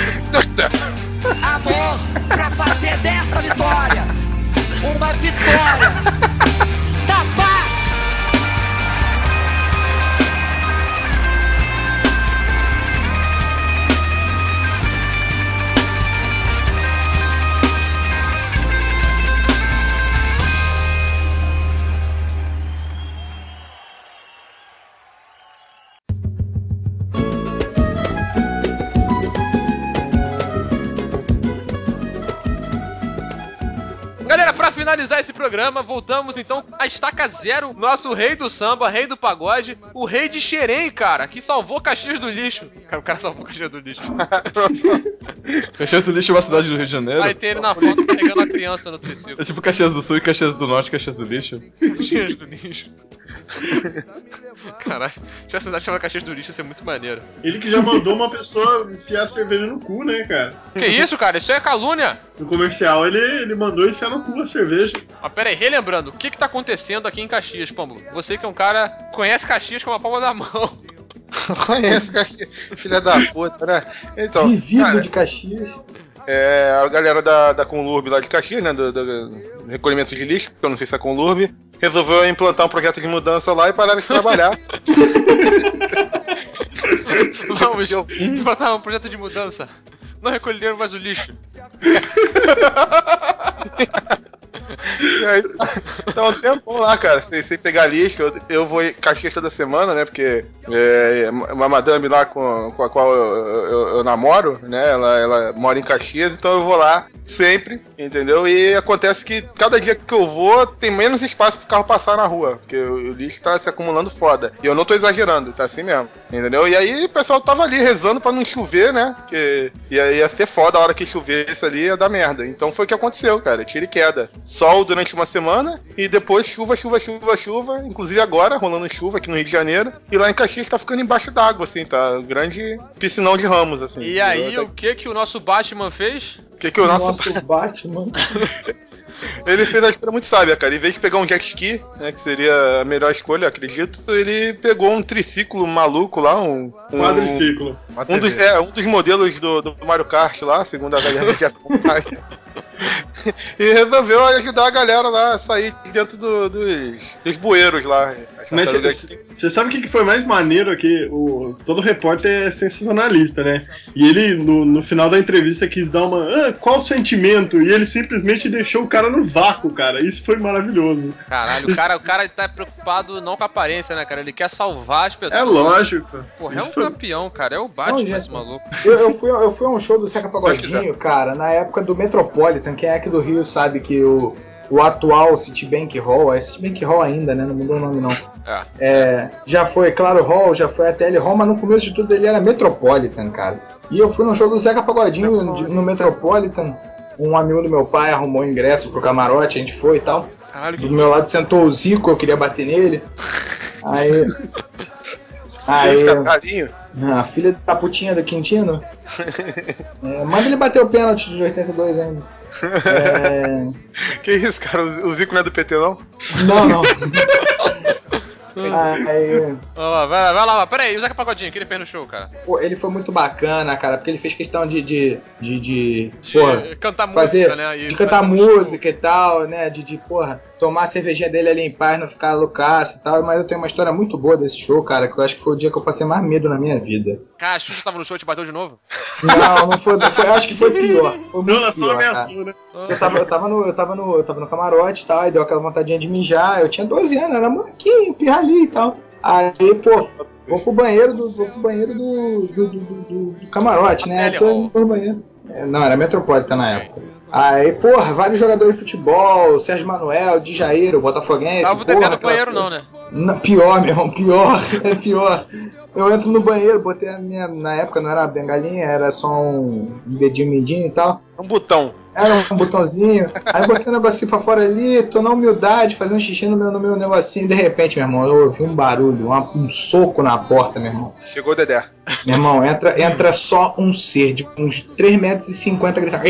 P: Amor pra fazer desta vitória uma vitória da paz.
C: Galera, pra finalizar esse programa, voltamos então à estaca zero. Nosso rei do samba, rei do pagode, o rei de Xerém, cara, que salvou Caxias do lixo. Cara, o cara salvou Caxias do lixo.
B: Caxias do Lixo é uma cidade do Rio de Janeiro.
C: Aí tem ele na foto pegando a criança no triciclo.
B: É tipo Caxias do Sul e Caxias do Norte, Caxias do Lixo.
C: Caxias do lixo. Caralho, se a cidade chama Caxias do lixo, isso é muito maneiro.
A: Ele que já mandou uma pessoa enfiar cerveja no cu, né, cara?
C: Que isso, cara? Isso é calúnia.
A: No comercial ele mandou enfiar no cu a cerveja.
C: Mas pera aí, relembrando, o que tá acontecendo aqui em Caxias, Pâmbulo? Você que é um cara conhece Caxias com a palma da mão.
D: Conhece Caxias, filha da puta, né? Então,
F: Vivido
D: cara,
F: de Caxias.
D: É, a galera da Conlurb lá de Caxias, né, do recolhimento de lixo, que eu não sei se é Conlurb, resolveu implantar um projeto de mudança lá e pararam de trabalhar.
C: Vamos implantar um projeto de mudança. Não recolheram mais o lixo.
D: E aí, tá um tempão lá, cara, sem pegar lixo. Eu vou em Caxias toda semana, né? Porque uma madame lá com a qual eu namoro, né? Ela mora em Caxias, então eu vou lá sempre, entendeu? E acontece que cada dia que eu vou tem menos espaço pro carro passar na rua, porque o lixo tá se acumulando foda. E eu não tô exagerando, tá assim mesmo, entendeu? E aí o pessoal tava ali rezando pra não chover, né? Porque ia ser foda a hora que chovesse ali, ia dar merda. Então foi o que aconteceu, cara, tira e queda. Sol durante uma semana e depois chuva, inclusive agora rolando chuva aqui no Rio de Janeiro, e lá em Caxias tá ficando embaixo d'água, assim, tá? Um grande piscinão de ramos, assim.
C: E aí, o que o nosso Batman fez?
D: O que o nosso
F: Batman?
D: Ele fez a escolha muito sábia, cara. Em vez de pegar um jet ski, né, que seria a melhor escolha, acredito, ele pegou um triciclo maluco lá,
A: quadriciclo.
D: Um dos modelos do Mario Kart lá, segundo a galera de Atomás. E resolveu ajudar a galera lá a sair de dentro dos bueiros lá.
A: Mas você sabe o que foi mais maneiro aqui? Todo repórter é sensacionalista, né? E ele, no final da entrevista, quis dar qual o sentimento? E ele simplesmente deixou o cara no vácuo, cara. Isso foi maravilhoso.
C: Caralho, o cara tá preocupado não com a aparência, né, cara? Ele quer salvar as pessoas.
A: É lógico.
C: Porra, é um campeão, cara. É o Batman, esse maluco.
F: Eu fui a um show do Zeca Pagodinho, cara, na época do Metropolitan. Quem é aqui do Rio sabe que o atual Citibank Hall, é Citibank Hall ainda, né? Não mudou o nome, não. Já foi Claro Hall, já foi a TL Hall, mas no começo de tudo ele era Metropolitan, cara. E eu fui no show do Zeca Pagodinho no Metropolitan. Um amigo do meu pai arrumou ingresso pro camarote, a gente foi e tal.
C: Caralho,
F: do meu lado sentou o Zico, eu queria bater nele. Aí a filha da putinha do Quintino. Manda ele bater o pênalti de 82 ainda.
D: Que isso, cara? O Zico não é do PT, não?
F: Não. Aí,
C: vai lá. Pera aí, o Zeca Pagodinho, o que ele fez no show, cara?
F: pô, ele foi muito bacana, cara, porque ele fez questão de
C: cantar
F: fazer,
C: música, né?
F: de cantar música e tal, né? Porra, tomar a cervejinha dele ali em paz, não ficar loucaço e tal. Mas eu tenho uma história muito boa desse show, cara, que eu acho que foi o dia que eu passei mais medo na minha vida.
C: Cara, a Xuxa tava no show e te bateu de novo?
F: Não foi, eu acho que foi pior. Foi muito
A: ela só
F: pior,
A: ameaçou, né?
F: Eu tava no camarote e tal, e deu aquela vontadinha de mijar. Eu tinha 12 anos, era molequinho, pirralhinho e tal. Aí, pô, vou pro banheiro do camarote, né? Eu tô indo pro banheiro. Não, era Metropolitan na época. Aí, porra, vários jogadores de futebol, Sérgio Manuel, Djair, o Botafoguense.
C: Não, não no banheiro não, né?
F: Pior, meu irmão, pior. Eu entro no banheiro, botei a minha. Na época não era uma bengalinha, era só um dedinho mindinho e tal.
D: Um botão.
F: Era um botãozinho. Aí eu botei um negocinho pra fora ali, tô na humildade, fazendo xixi no meu negocinho. De repente, meu irmão, eu ouvi um barulho, um soco na porta, meu irmão.
D: Chegou o Dedé.
F: Meu irmão, entra só um ser de uns 3,50 m gritando: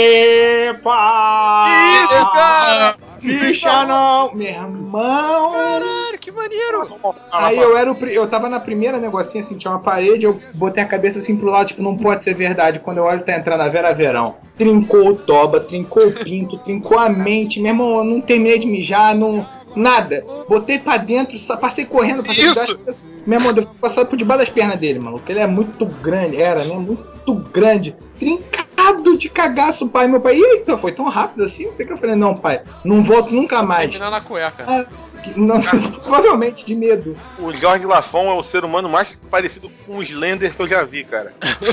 F: Epa!
C: Que isso, cara?
F: Bicha não! Meu irmão!
C: Caralho, que maneiro!
F: Aí eu tava na primeira negocinho, assim, tinha uma parede, eu botei a cabeça assim pro lado, tipo, não pode ser verdade. Quando eu olho, tá entrando a Vera Verão. Trincou o toba, trincou o pinto, trincou a mente. Meu irmão, eu não terminei de mijar, nada. Botei pra dentro, passei correndo pra
D: isso.
F: Meu irmão, eu fui passar por debaixo das pernas dele, maluco. Ele é muito grande, era, né? Muito grande. Trincado de cagaço, pai. Meu pai, eita, foi tão rápido assim? Não sei o que eu falei, não, pai, não volto nunca mais.
C: Terminar na cueca.
F: Não, provavelmente, de medo.
D: O Jorge Lafon é o ser humano mais parecido com o Slender que eu já vi, cara.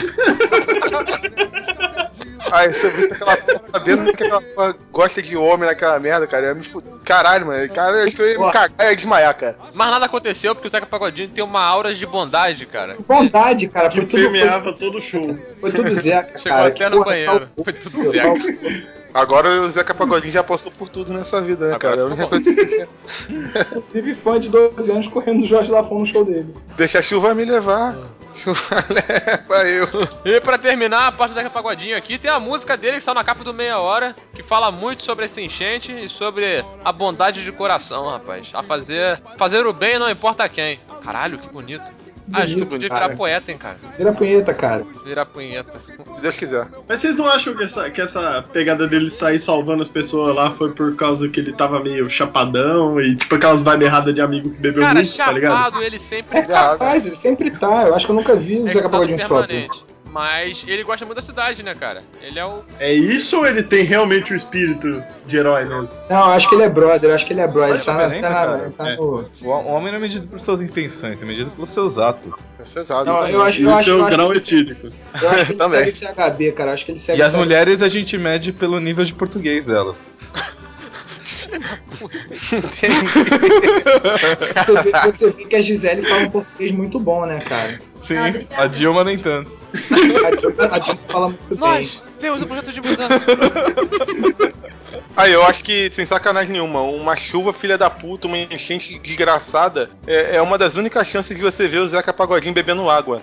D: Aí você viu aquela porra sabendo que aquela porra gosta de homem naquela merda, cara. Eu me caralho, mano. Cara, acho que eu ia me cagar e ia desmaiar, cara.
C: Mas nada aconteceu porque o Zeca Pagodinho tem uma aura de bondade, cara.
F: Bondade, cara.
A: Que permeava todo o show.
F: Foi tudo Zeca,
C: Chegou
F: cara.
C: até no banheiro. Foi tudo Zeca.
D: Agora o Zeca Pagodinho já passou por tudo nessa vida, né, cara?
F: Inclusive fã de 12 anos correndo do Jorge Lafon no show dele.
D: Deixa a chuva me levar. Chuva leva eu.
C: E pra terminar a parte do Zeca Pagodinho aqui, tem a música dele que saiu na capa do Meia Hora, que fala muito sobre essa enchente e sobre a bondade de coração, rapaz. A fazer o bem não importa quem. Caralho, que bonito. Acho que eu podia virar poeta, hein, cara.
F: Vira punheta, cara.
C: Virar punheta.
D: Se Deus quiser.
A: Mas vocês não acham que essa pegada dele sair salvando as pessoas lá foi por causa que ele tava meio chapadão e tipo aquelas vibes erradas de amigo que bebeu
C: cara,
A: muito,
C: chapado,
A: tá ligado?
C: Ele sempre
F: capaz, ele sempre tá. Eu acho que eu nunca vi o Zeca Pagodinho sóbrio.
C: Mas ele gosta muito da cidade, né, cara? Ele é o...
A: É isso ou ele tem realmente o espírito de herói mesmo?
F: Não, eu acho que ele é brother,
B: Ele tá o homem não é medido por suas intenções, é medido pelos seus atos.
F: Não, eu acho
A: o seu grau etílico.
F: Eu acho que ele segue esse HB, cara. Acho que ele segue
B: e as mulheres a gente mede pelo nível de português delas.
F: Você vê que a Gisele fala um português muito bom, né, cara?
B: Sim, a Dilma nem tanto.
F: A Dilma fala muito bem.
C: Nós temos um projeto de mudança.
D: Aí, eu acho que, sem sacanagem nenhuma, uma chuva filha da puta, uma enchente desgraçada, é uma das únicas chances de você ver o Zeca Pagodinho bebendo água.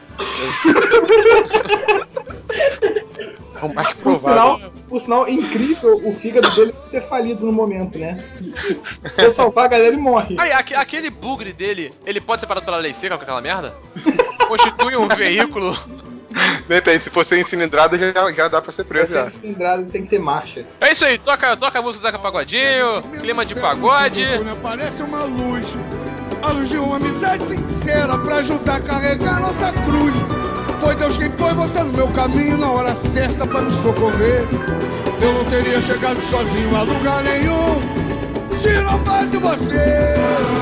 D: É o mais provável.
F: Por sinal, incrível o fígado dele ter falido no momento, né? Se salvar a galera, ele morre.
C: Aí, aquele bugre dele, ele pode ser parado pela lei seca com aquela merda? Constitui um veículo...
D: Depende, se for sem cilindrada já dá pra ser preso.
F: Sem cilindrada tem que ter marcha.
C: É isso aí, toca a música do Zeca Pagodinho, clima de pagode.
N: Parece uma luz, a luz de uma amizade sincera pra ajudar a carregar nossa cruz. Foi Deus quem põe você no meu caminho na hora certa pra me socorrer. Eu não teria chegado sozinho a lugar nenhum se não fosse você.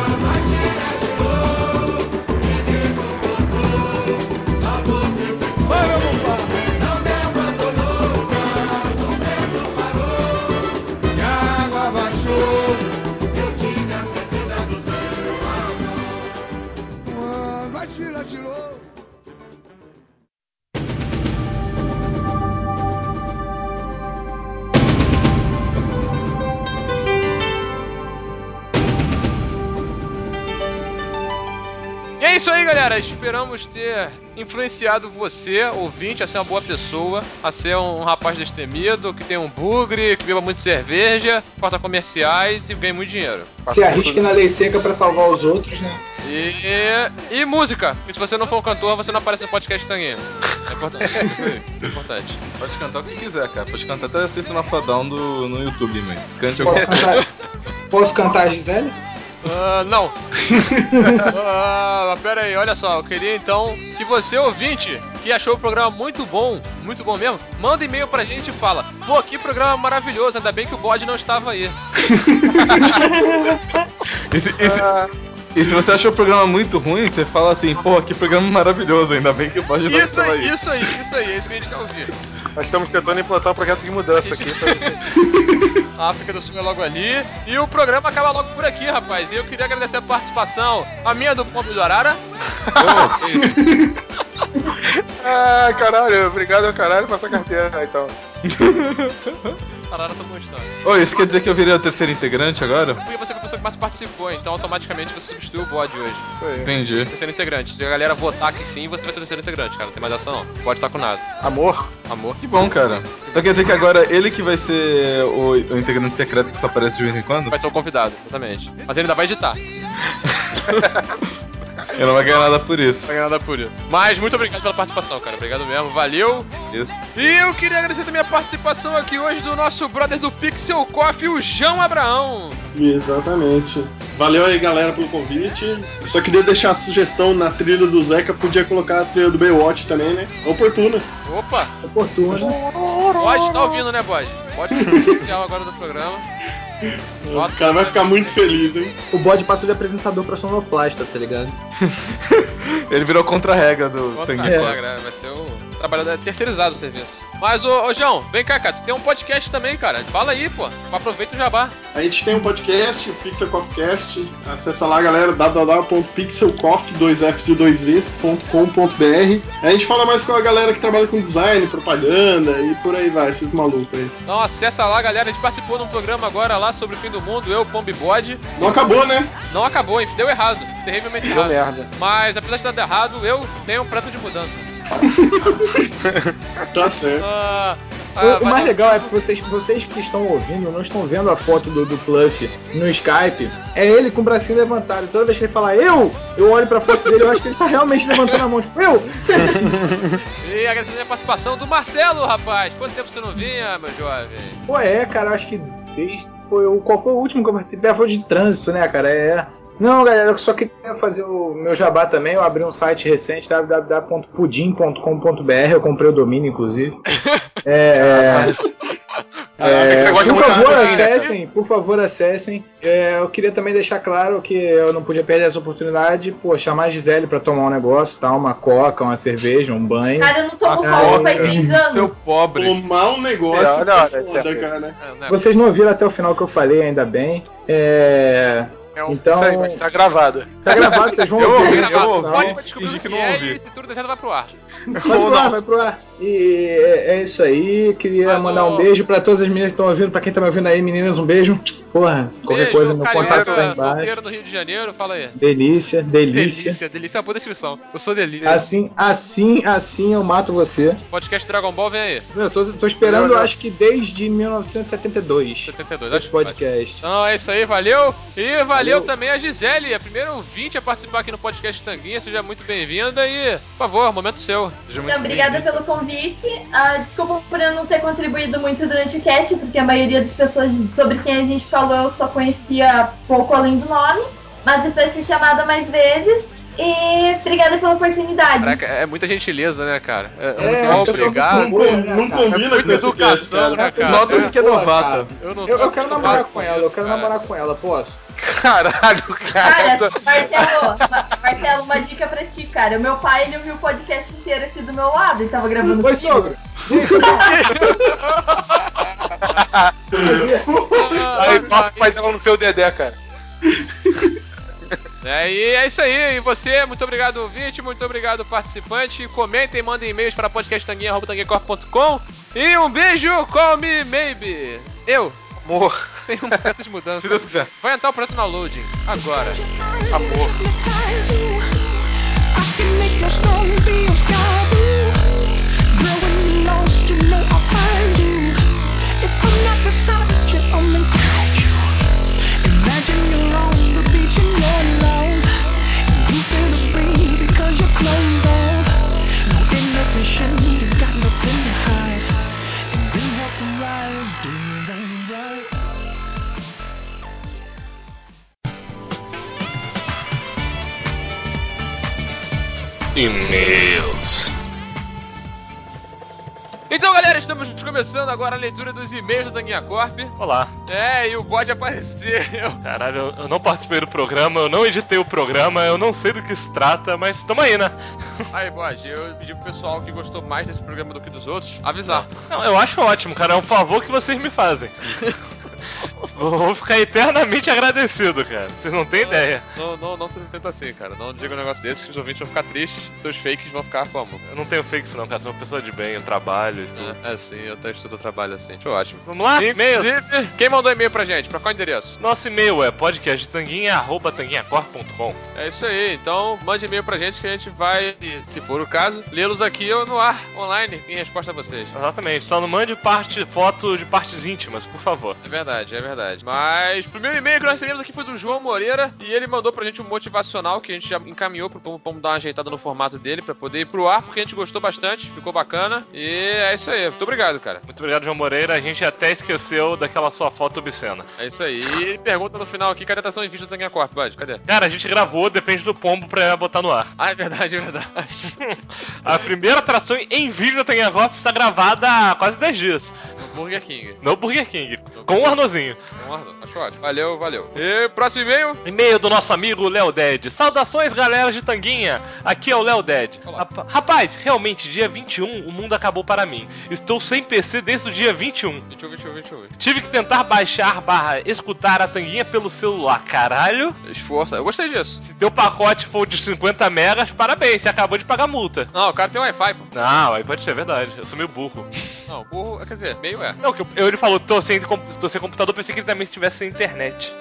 N: Vai, meu compadre. Não me abandonou, o medo parou, e a água baixou. Eu tive a certeza do seu amor. Vai, tirou.
C: isso aí, galera. Esperamos ter influenciado você, ouvinte, a ser uma boa pessoa, a ser um rapaz destemido, que tem um bugre, que beba muito cerveja, faça comerciais e ganhe muito dinheiro.
F: Se arrisque na lei seca pra salvar os outros, né?
C: E música. E se você não for um cantor, você não aparece no podcast Tanguinha. É importante. É importante.
B: Pode cantar o que quiser, cara. Pode cantar até System of a Down no YouTube, mãe. Cante
F: Posso cantar a Gisele?
C: Não. Pera aí, olha só. Eu queria então que você, ouvinte, que achou o programa muito bom mesmo, manda e-mail pra gente e fala: pô, que programa maravilhoso, ainda bem que o bode não estava aí.
B: E se você achou o programa muito ruim, você fala assim: pô, que programa maravilhoso, ainda bem que o bode não estava aí.
C: Isso aí, é isso que a gente quer ouvir.
D: Nós estamos tentando implantar um projeto de mudança aqui.
C: A África do Sul é logo ali. E o programa acaba logo por aqui, rapaz. E eu queria agradecer a participação, a minha do Pombo do Arara.
D: Caralho, obrigado, caralho, passa a carteira, então.
C: Arara, tô gostando.
B: Ô, isso quer dizer que eu virei o terceiro integrante agora?
C: Porque você foi a pessoa que mais participou, então automaticamente você substituiu o bode hoje.
B: Entendi.
C: Terceiro integrante. Se a galera votar que sim, você vai ser o terceiro integrante, cara. Não tem mais ação não. Pode estar com nada.
D: Amor.
B: Que bom, cara. Então quer dizer que agora ele que vai ser o integrante secreto que só aparece de vez em quando?
C: Vai ser o convidado, exatamente. Mas ele ainda vai editar.
B: Eu não vai ganhar nada por isso.
C: Não vai ganhar nada por isso. Mas muito obrigado pela participação, cara. Obrigado mesmo, valeu.
B: Isso.
C: E eu queria agradecer também a participação aqui hoje do nosso brother do Pixel Coffee, o João Abraão.
A: Exatamente. Valeu aí, galera, pelo convite. Eu só queria deixar a sugestão na trilha do Zeca, podia colocar a trilha do Baywatch também, né? Oportuna.
C: Opa!
F: Oportuna.
C: Bode tá ouvindo, né, Bode? Bode oficial agora do programa.
A: O cara vai ficar muito feliz, hein?
F: O bode passou de apresentador pra sonoplasta, tá ligado?
B: Ele virou contra-regra do
C: Contra-regra, vai ser o trabalhador terceirizado o serviço. Mas, ô João, vem cá, cara, tu tem um podcast também, cara. Fala aí, pô. Aproveita o jabá.
A: A gente tem um podcast, o Pixel Coffee Cast. Acessa lá, galera, www.pixelcoffee2fc2es.com.br. A gente fala mais com a galera que trabalha com design, propaganda e por aí vai, esses malucos aí.
C: Então acessa lá, galera. A gente participou de um programa agora lá sobre o fim do mundo, eu, Pombo e Bode.
A: Não acabou, né?
C: Não acabou, deu errado. Terrivelmente errado.
D: Deu merda.
C: Mas apesar de dar errado, eu tenho um prato de mudança.
A: Tá certo.
F: O mais legal é que vocês que estão ouvindo não estão vendo a foto do Pluff no Skype. É ele com o bracinho levantado. Toda vez que ele fala eu olho pra foto dele, eu acho que ele tá realmente levantando a mão, tipo, eu!
C: E agradecer a participação do Marcelo, rapaz. Quanto tempo você não vinha, meu jovem?
F: Pô, cara, eu acho que desde qual foi o último que eu participei? Foi de trânsito, né, cara? Não, galera, eu só queria fazer o meu jabá também. Eu abri um site recente, www.pudim.com.br. Eu comprei o domínio, inclusive. Por favor, acessem. Eu queria também deixar claro que eu não podia perder essa oportunidade, chamar a Gisele pra tomar um negócio, tá? Uma coca, uma cerveja, um banho.
G: Cara, eu não tomo coca faz 6 anos.
B: Seu pobre.
A: Tomar um negócio, foda, cara.
F: Vocês não ouviram até o final que eu falei, ainda bem. Então,
D: isso aí, mas tá gravado.
F: Tá gravado, vocês vão ouvir.
C: Pode descobrir que não ouvi. E se tudo der certo, vai pro ar.
F: Vai pro ar. E é isso aí. Queria mandar um beijo pra todas as meninas que estão ouvindo. Pra quem tá me ouvindo aí, meninas, um beijo. Porra, qualquer coisa, meu contato tá embaixo.
C: Solteiro no Rio de Janeiro, fala aí.
F: Delícia.
C: Delícia é uma boa descrição. Eu sou delícia.
F: Assim eu mato você.
C: Podcast Dragon Ball, vem aí.
F: Eu tô esperando, acho que desde 1972. Esse podcast.
C: Então é isso aí, valeu. E valeu também a Gisele, a primeira ouvinte a participar aqui no podcast Tanguinha. Seja muito bem-vinda e, por favor, momento seu.
G: Então, obrigada pelo convite. Desculpa por eu não ter contribuído muito durante o cast, porque a maioria das pessoas sobre quem a gente falou eu só conhecia pouco além do nome. Mas espero ser chamada mais vezes. E obrigada pela oportunidade.
C: Caraca, é muita gentileza, né, cara? Obrigado.
A: Não combina com
C: educação, né, cara?
B: Nota que é novata.
F: Eu quero namorar com ela, posso?
D: Caralho, cara.
G: Marcelo, uma dica pra ti, cara. O meu pai, ele ouviu o podcast inteiro aqui do meu lado e tava gravando
F: Oi, sogro.
D: Aí, o pai dela no seu Dedé, cara.
C: E é isso aí. E você, muito obrigado, ouvinte, muito obrigado, participante. Comentem, mandem e-mails para podcasttanguinha@tanguinhacorp.com. E um beijo, call me maybe.
D: Amor.
C: Tem um projeto de mudança. Vai entrar o projeto na loading. Agora.
D: Amor.
N: can make your story be obscure. Girl, when you're lost, you know I'll find you. If I'm not beside you, I'm inside you. Imagine you're on the beach and you're alone. You feel the breeze because you're closed off. No inhibition, you got nothing to hide. And then walk the rise, do it right.
C: E-mails. Então, galera, estamos começando agora a leitura dos e-mails do Tanguinha Corp.
Q: Olá.
C: E o bode apareceu.
Q: Caralho, eu não participei do programa, eu não editei o programa, eu não sei do que se trata, mas tamo aí, né?
C: Aí, bode, eu pedi pro pessoal que gostou mais desse programa do que dos outros avisar.
Q: Não, eu acho ótimo, cara, é um favor que vocês me fazem. Vou ficar eternamente agradecido, cara. Vocês não têm ideia.
C: Não se tenta assim, cara. Não diga um negócio desse que os ouvintes vão ficar tristes. Seus fakes vão ficar como?
Q: Eu não tenho fakes não, cara. Sou uma pessoa de bem, eu trabalho, estudo.
C: Sim, eu até estudo, trabalho assim. Foi ótimo.
Q: Vamos lá?
C: E-mail. Quem mandou e-mail pra gente? Pra qual endereço?
Q: Nosso e-mail é podcasttanguinha@tanguinhacorp.com.
C: É isso aí. Então, mande e-mail pra gente que a gente vai, se for o caso, lê-los aqui ou no ar, online, em resposta a vocês.
Q: Exatamente. Só não mande foto de partes íntimas, por favor.
C: É verdade. Mas o primeiro e-mail que nós recebemos aqui foi do João Moreira e ele mandou pra gente um motivacional que a gente já encaminhou pro Pombo dar uma ajeitada no formato dele pra poder ir pro ar, porque a gente gostou bastante, ficou bacana. E é isso aí. Muito obrigado, cara.
Q: Muito obrigado, João Moreira. A gente até esqueceu daquela sua foto obscena.
C: É isso aí. E pergunta no final aqui, cadê a atração em vídeo do Tanguinha Corp, bud? Cadê?
Q: Cara, a gente gravou, depende do Pombo pra botar no ar.
C: Ah, é verdade.
Q: A primeira atração em vídeo do Tanguinha Corp está gravada há quase 10 dias.
C: No Burger King.
Q: Com o Arnozinho.
C: Acho ótimo. Valeu. E próximo e-mail?
Q: E-mail do nosso amigo Léo Dead. Saudações, galera de Tanguinha. Aqui é o Léo Dead. Rapaz, realmente, dia 21, o mundo acabou para mim. Estou sem PC desde o dia 21.
C: 21.
Q: Tive que tentar escutar a Tanguinha pelo celular. Caralho.
C: Esforço. Eu gostei disso.
Q: Se teu pacote for de 50 megas, parabéns. Você acabou de pagar multa.
C: Não, o cara tem Wi-Fi, pô.
Q: Não, aí pode ser verdade. Eu sou meio burro.
C: Não, burro, quer dizer, meio é.
Q: Não, ele falou, tô sem computador, pensei que ele também estivesse sem internet.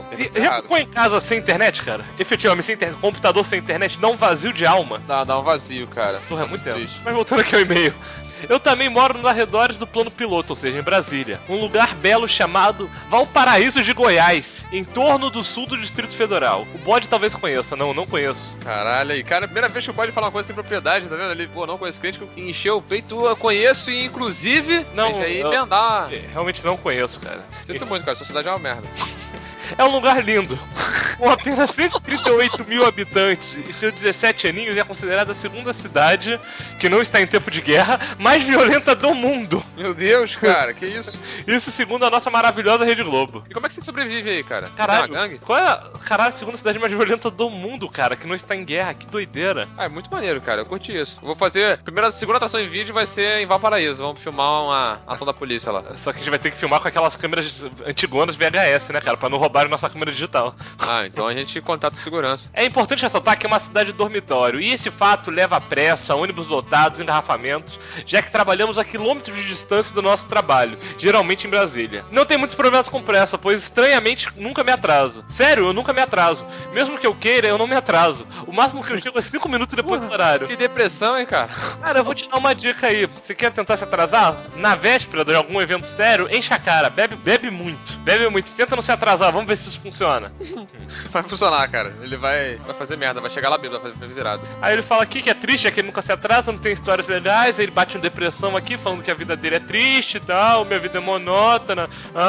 Q: Já ficou em casa sem internet, cara? Efetivamente, sem internet, computador sem internet, dá um vazio de alma.
C: Dá um vazio, cara.
Q: Porra, é muito triste. Mas voltando aqui ao e-mail. Eu também moro nos arredores do Plano Piloto, ou seja, em Brasília. Um lugar belo chamado Valparaíso de Goiás, em torno do sul do Distrito Federal. O bode talvez conheça, não conheço.
C: Caralho, aí, cara, primeira vez que o bode fala uma coisa sem propriedade, tá vendo? Ele, não conheço crítico, encheu o peito, eu conheço e inclusive...
Q: Não,
C: realmente
Q: não conheço, cara.
C: Sinto muito, cara, sua cidade é uma merda.
Q: É um lugar lindo. Com apenas 138 mil habitantes e seus 17 aninhos, é considerada a segunda cidade, que não está em tempo de guerra, mais violenta do mundo.
C: Meu Deus, cara, que isso?
Q: Isso segundo a nossa maravilhosa Rede Globo.
C: E como é que você sobrevive aí, cara?
Q: Caralho, qual é a segunda cidade mais violenta do mundo, cara, que não está em guerra? Que doideira.
C: É muito maneiro, cara, eu curti isso. Eu vou fazer, segunda atração em vídeo vai ser em Valparaíso, vamos filmar uma ação da polícia lá.
Q: Só que a gente vai ter que filmar com aquelas câmeras antigonas VHS, né, cara, pra não roubar nossa câmera digital.
C: Então a gente contata segurança.
Q: É importante ressaltar que é uma cidade dormitório, e esse fato leva a pressa, ônibus lotados, engarrafamentos, já que trabalhamos a quilômetros de distância do nosso trabalho, geralmente em Brasília. Não tem muitos problemas com pressa, pois estranhamente nunca me atraso. Sério, eu nunca me atraso. Mesmo que eu queira, eu não me atraso. O máximo que eu chego é 5 minutos depois do horário.
C: Que depressão, hein, cara?
Q: Cara, eu vou te dar uma dica aí. Você quer tentar se atrasar? Na véspera de algum evento sério, enche a cara, bebe muito. Bebe muito, tenta não se atrasar, vamos ver se isso funciona.
C: Vai funcionar, cara. Ele vai fazer merda, vai chegar lá bêbado, vai fazer virado.
Q: Aí ele fala aqui que é triste, é que ele nunca se atrasa, não tem histórias legais, aí ele bate em depressão aqui, falando que a vida dele é triste e tal, minha vida é monótona.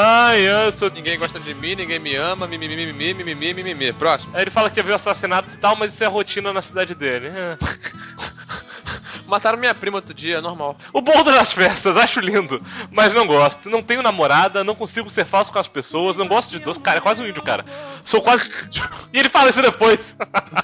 C: Ninguém gosta de mim, ninguém me ama, mimimi. Próximo.
Q: Aí ele fala que viu assassinato e tal, mas isso é rotina na cidade dele.
C: Mataram minha prima outro dia, normal.
Q: O bolo das festas, acho lindo, mas não gosto. Não tenho namorada, não consigo ser falso com as pessoas, não gosto de doce. Cara, é quase um índio, cara. Sou quase... E ele fala isso depois.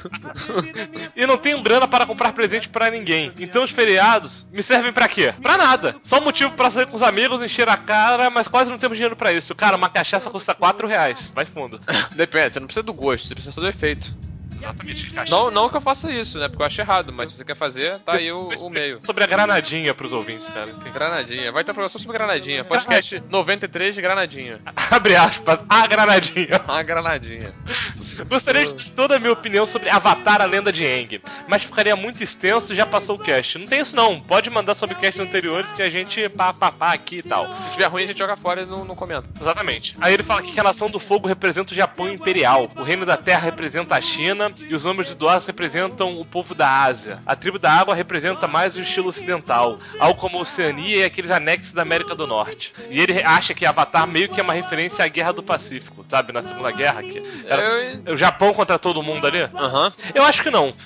Q: E não tenho grana para comprar presente pra ninguém. Então os feriados me servem pra quê? Pra nada. Só motivo pra sair com os amigos, encher a cara, mas quase não temos dinheiro pra isso. Cara, uma cachaça custa R$4. Vai fundo.
C: Depende, você não precisa do gosto, você precisa do efeito.
Q: Exatamente.
C: Não que eu faça isso, né? Porque eu acho errado, mas se você quer fazer, tá aí o meio.
Q: Sobre a granadinha pros ouvintes, cara.
C: Granadinha. Vai ter programação sobre granadinha. Podcast 93 de granadinha.
Q: Abre aspas, a granadinha.
C: A granadinha.
Q: Gostaria de ter toda a minha opinião sobre Avatar, a Lenda de Aang, mas ficaria muito extenso e já passou o cast. Não tem isso não, pode mandar sobre cast anteriores que a gente pá aqui e tal.
C: Se tiver ruim a gente joga fora e não comenta.
Q: Exatamente. Aí ele fala que a nação do fogo representa o Japão imperial, o reino da terra representa a China e os homens de Duas representam o povo da Ásia. A tribo da água representa mais o estilo ocidental, algo como a Oceania e aqueles anexos da América do Norte. E ele acha que Avatar meio que é uma referência à Guerra do Pacífico, sabe? Na Segunda Guerra, que era o Japão contra todo mundo ali.
C: Aham.
Q: Eu acho que não.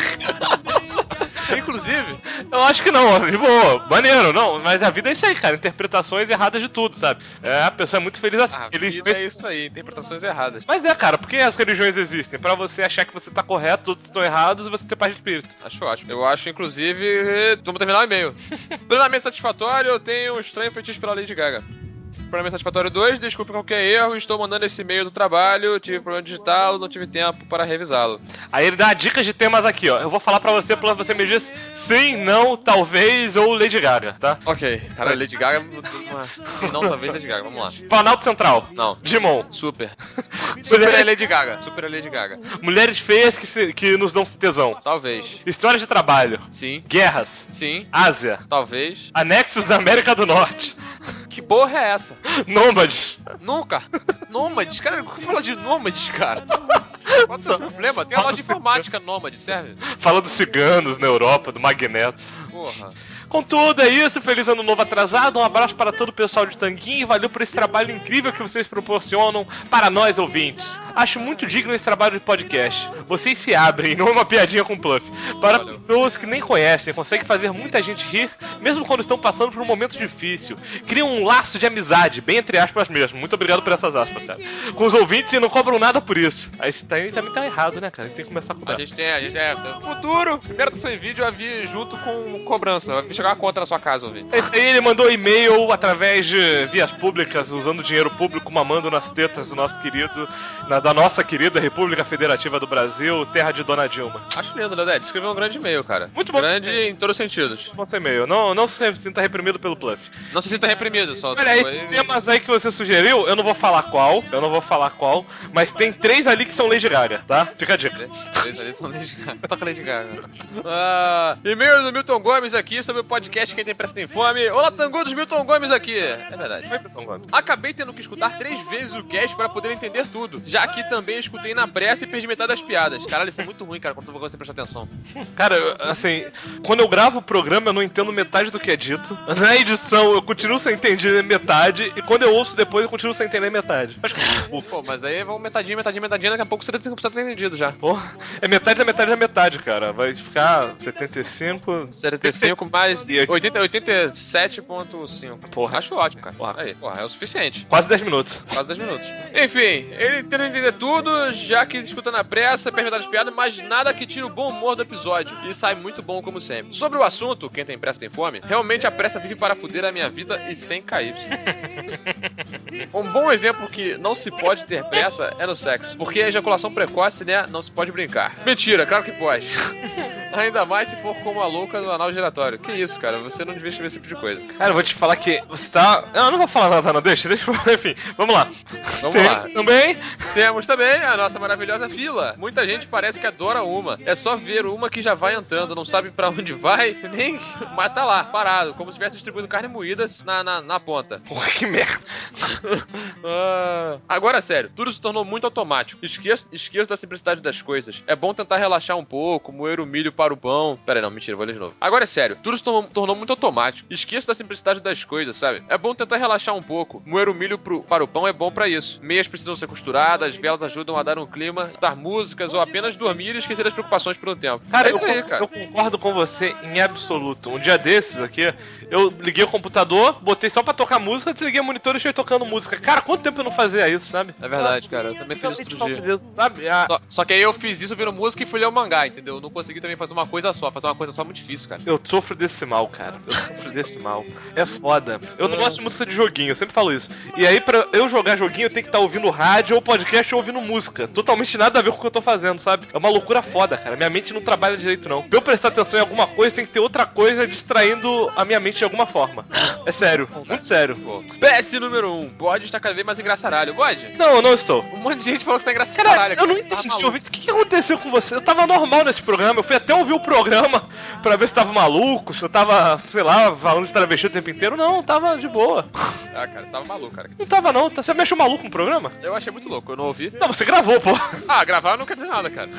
C: Inclusive,
Q: eu acho que não, de boa, maneiro, não, mas a vida é isso aí, cara, interpretações erradas de tudo, sabe? A pessoa é muito feliz assim.
C: A vida é isso aí, interpretações erradas.
Q: Mas cara, por que as religiões existem? Pra você achar que você tá correto, todos estão errados e você ter paz de espírito.
C: Acho ótimo. Eu acho, inclusive, vamos terminar o e-mail. Plenamente satisfatório, eu tenho um estranho fetiche pela Lady Gaga. Plenamente satisfatório 2, desculpe qualquer erro, estou mandando esse e-mail do trabalho, tive problema de digitá-lo, não tive tempo para revisá-lo.
Q: Aí ele dá dicas de temas aqui, ó. Eu vou falar pra você me diz sim, não, talvez ou Lady Gaga, tá?
C: Ok. Cara, Lady Gaga... Não, talvez Lady Gaga, vamos lá.
Q: Planalto Central.
C: Não.
Q: Digimon.
C: Super. Super é Lady Gaga. Super é Lady Gaga.
Q: Mulheres feias que nos dão tesão.
C: Talvez.
Q: Histórias de trabalho.
C: Sim.
Q: Guerras.
C: Sim.
Q: Ásia.
C: Talvez.
Q: Anexos da América do Norte.
C: Que porra é essa?
Q: Nômades.
C: Nunca. Nômades? Cara, como fala de nômades, cara? Qual é o problema? Tem a loja de informática nômade, serve?
Q: Fala dos ciganos na Europa, do Magneto.
C: Porra.
Q: Contudo, é isso. Feliz ano novo atrasado. Um abraço para todo o pessoal de Tanguinho. Valeu por esse trabalho incrível que vocês proporcionam para nós, ouvintes. Acho muito digno esse trabalho de podcast. Vocês se abrem, não é uma piadinha com Pluff. Para pessoas que nem conhecem, conseguem fazer muita gente rir, mesmo quando estão passando por um momento difícil. Criam um laço de amizade, bem entre aspas mesmo. Muito obrigado por essas aspas, cara. Com os ouvintes e não cobram nada por isso. Aí isso também tá errado, né, cara? A gente tem que começar a cobrar.
C: A gente é. Futuro, primeira atração em vídeo, eu vi junto com cobrança. Vai chegar uma conta na sua casa, ouvinte.
Q: Aí ele mandou e-mail através de vias públicas, usando dinheiro público, mamando nas tetas do nosso querido, da nossa querida República Federativa do Brasil, terra de Dona Dilma.
C: Acho lindo, Leodete. Escreveu um grande e-mail, cara.
Q: Muito bom.
C: Grande em todos os sentidos.
Q: Bom e-mail. Não se sinta reprimido pelo Pluff.
C: Não se sinta reprimido, só.
Q: Olha, esses temas aí que você sugeriu, eu não vou falar qual, mas tem 3 ali que são Lady Gaga, tá? Fica a dica.
C: 3 ali são Lady Gaga. Toca Lady Gaga. E-mail do Milton Gomes aqui sobre o podcast Quem Tem Pressa Tem Fome. Olá, Tangudos, Milton Gomes aqui. É verdade.
Q: Oi, Milton Gomes.
C: Acabei tendo que escutar 3 vezes o cast para poder entender tudo. Já que também escutei na pressa e perdi metade das piadas. Caralho, isso é muito ruim, cara, quando você presta atenção.
Q: Cara, assim, quando eu gravo o programa, eu não entendo metade do que é dito. Na edição, eu continuo sem entender metade. E quando eu ouço depois, eu continuo sem entender metade.
C: Pô, mas aí vão metadinha, daqui a pouco você tem que ter entendido já.
Q: Pô, é metade da metade da metade, cara. Vai ficar 75
C: mais 87.5.
Q: Porra.
C: Acho ótimo, cara. Porra, é o suficiente.
Q: Quase 10 minutos.
C: Enfim, ele tenta entender tudo, já que escuta na pressa, perde metade das piadas, mas nada que tire o bom humor do episódio. E sai muito bom, como sempre. Sobre o assunto, quem tem pressa tem fome, realmente a pressa vive para fuder a minha vida e sem KY. Um bom exemplo que não se pode ter pressa é no sexo, porque a ejaculação precoce, né, não se pode brincar. Mentira, claro que pode. Ainda mais se for como a louca do anal giratório. Que isso, cara, você não devia escrever esse tipo de coisa.
Q: Cara, eu vou te falar que você tá... Eu não vou falar nada, não, deixa. Enfim, vamos lá. Temos
C: também a nossa maravilhosa fila. Muita gente parece que adora uma. É só ver uma que já vai andando, não sabe pra onde vai, nem... Mas tá lá, parado, como se estivesse distribuindo carne moída na ponta.
Q: Porra, que merda.
C: Agora, sério, tudo se tornou muito automático. Esqueço da simplicidade das coisas. É bom tentar relaxar um pouco, moer o milho para o pão. Pera aí, não, mentira, vou ler de novo. Agora é sério, tudo se tornou muito automático. Esqueço da simplicidade das coisas, sabe? É bom tentar relaxar um pouco. Moer o milho para o pão é bom pra isso. Meias precisam ser costuradas, velas ajudam a dar um clima, dar músicas ou apenas dormir e esquecer das preocupações por um tempo.
Q: Cara, eu concordo com você em absoluto. Um dia desses aqui, eu liguei o computador, botei só pra tocar música, desliguei o monitor e fui tocando música. Cara, quanto tempo eu não fazia isso, sabe?
C: É verdade, cara. Eu também fiz isso outro dia.
Q: Disso, sabe?
C: Só que aí eu fiz isso ouvindo música e fui ler o mangá, entendeu? Eu não consegui também fazer uma coisa só. Fazer uma coisa só é muito difícil, cara.
Q: Eu sofro desse desse mal, cara. Eu sofro desse mal. É foda. Eu não gosto de música de joguinho, eu sempre falo isso. E aí, pra eu jogar joguinho, eu tenho que estar ouvindo rádio ou podcast ou ouvindo música. Totalmente nada a ver com o que eu tô fazendo, sabe? É uma loucura foda, cara. Minha mente não trabalha direito, não. Pra eu prestar atenção em alguma coisa, tem que ter outra coisa distraindo a minha mente de alguma forma. É sério, muito sério.
C: PS número 1, Bode está cada vez mais engraçaralho. Bode?
Q: Não, não estou.
C: Um monte de gente falou que você tá engraçaralho.
Q: Cara, eu não entendi, ouvintes. O que aconteceu com você? Eu tava normal nesse programa. Eu fui até ouvir o programa pra ver se tava maluco, se eu tava, sei lá, falando de travesti o tempo inteiro. Não, tava de boa.
C: Ah, cara, tava maluco, cara.
Q: Não tava não. Você me achou maluco no programa?
C: Eu achei muito louco, eu não ouvi.
Q: Não, você gravou, pô.
C: Ah, gravar não quer dizer nada, cara.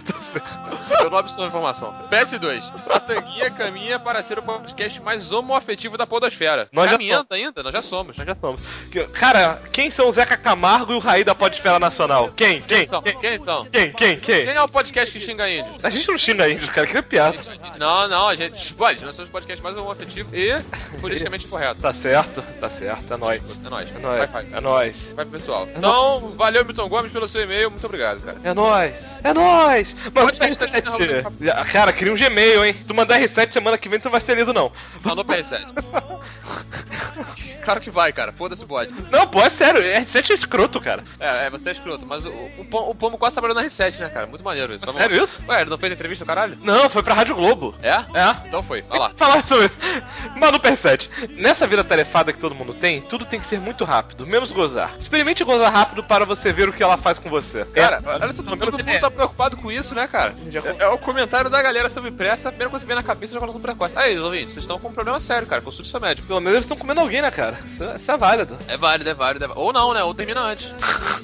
C: Eu não absorvo informação. PS2. A Tanguinha caminha para ser o podcast mais homoafetivo da podosfera.
Q: Nós
C: Caminhando ainda? Nós já somos.
Q: Cara, quem são o Zeca Camargo e o Raí da podosfera nacional? Quem?
C: Quem são? Quem é o podcast que xinga índios?
Q: A gente não xinga índios, cara, que é piada.
C: Não, a gente... Pode, nós somos o podcast mais homoafetivo e politicamente correto.
Q: Tá certo, é nóis. É nóis.
C: Vai pro pessoal. Então, valeu, Milton Gomes, pelo seu e-mail. Muito obrigado, cara.
Q: É nóis. Mano, cara, cria um Gmail, hein? Se tu mandar R7 semana que vem, tu não vai ser lido, não.
C: Mandou pra R7. Claro que vai, cara. Foda-se o bode.
Q: Não, pô, é sério. R7 é escroto, cara.
C: Você é escroto. Mas o Pombo quase trabalhou na R7, né, cara? Muito maneiro isso.
Q: Sério isso?
C: Ué, ele não fez entrevista, caralho?
Q: Não, foi pra Rádio Globo.
C: É?
Q: É.
C: Então foi. Vai lá.
Q: Falar sobre isso. Mano, R7. Nessa vida tarefada que todo mundo tem, tudo tem que ser muito rápido, menos gozar. Experimente gozar rápido para você ver o que ela faz com você.
C: Cara, olha só, todo mundo tá preocupado com isso, né, cara? É o comentário da galera sobre pressa, a primeira coisa que vem na cabeça já coloca no precoce. Aí, ouvintes, vocês estão com um problema sério, cara. Consulte seu médico.
Q: Pelo menos eles estão comendo alguém, né, cara? Isso é válido.
C: É válido. Ou não, né? Ou termina antes.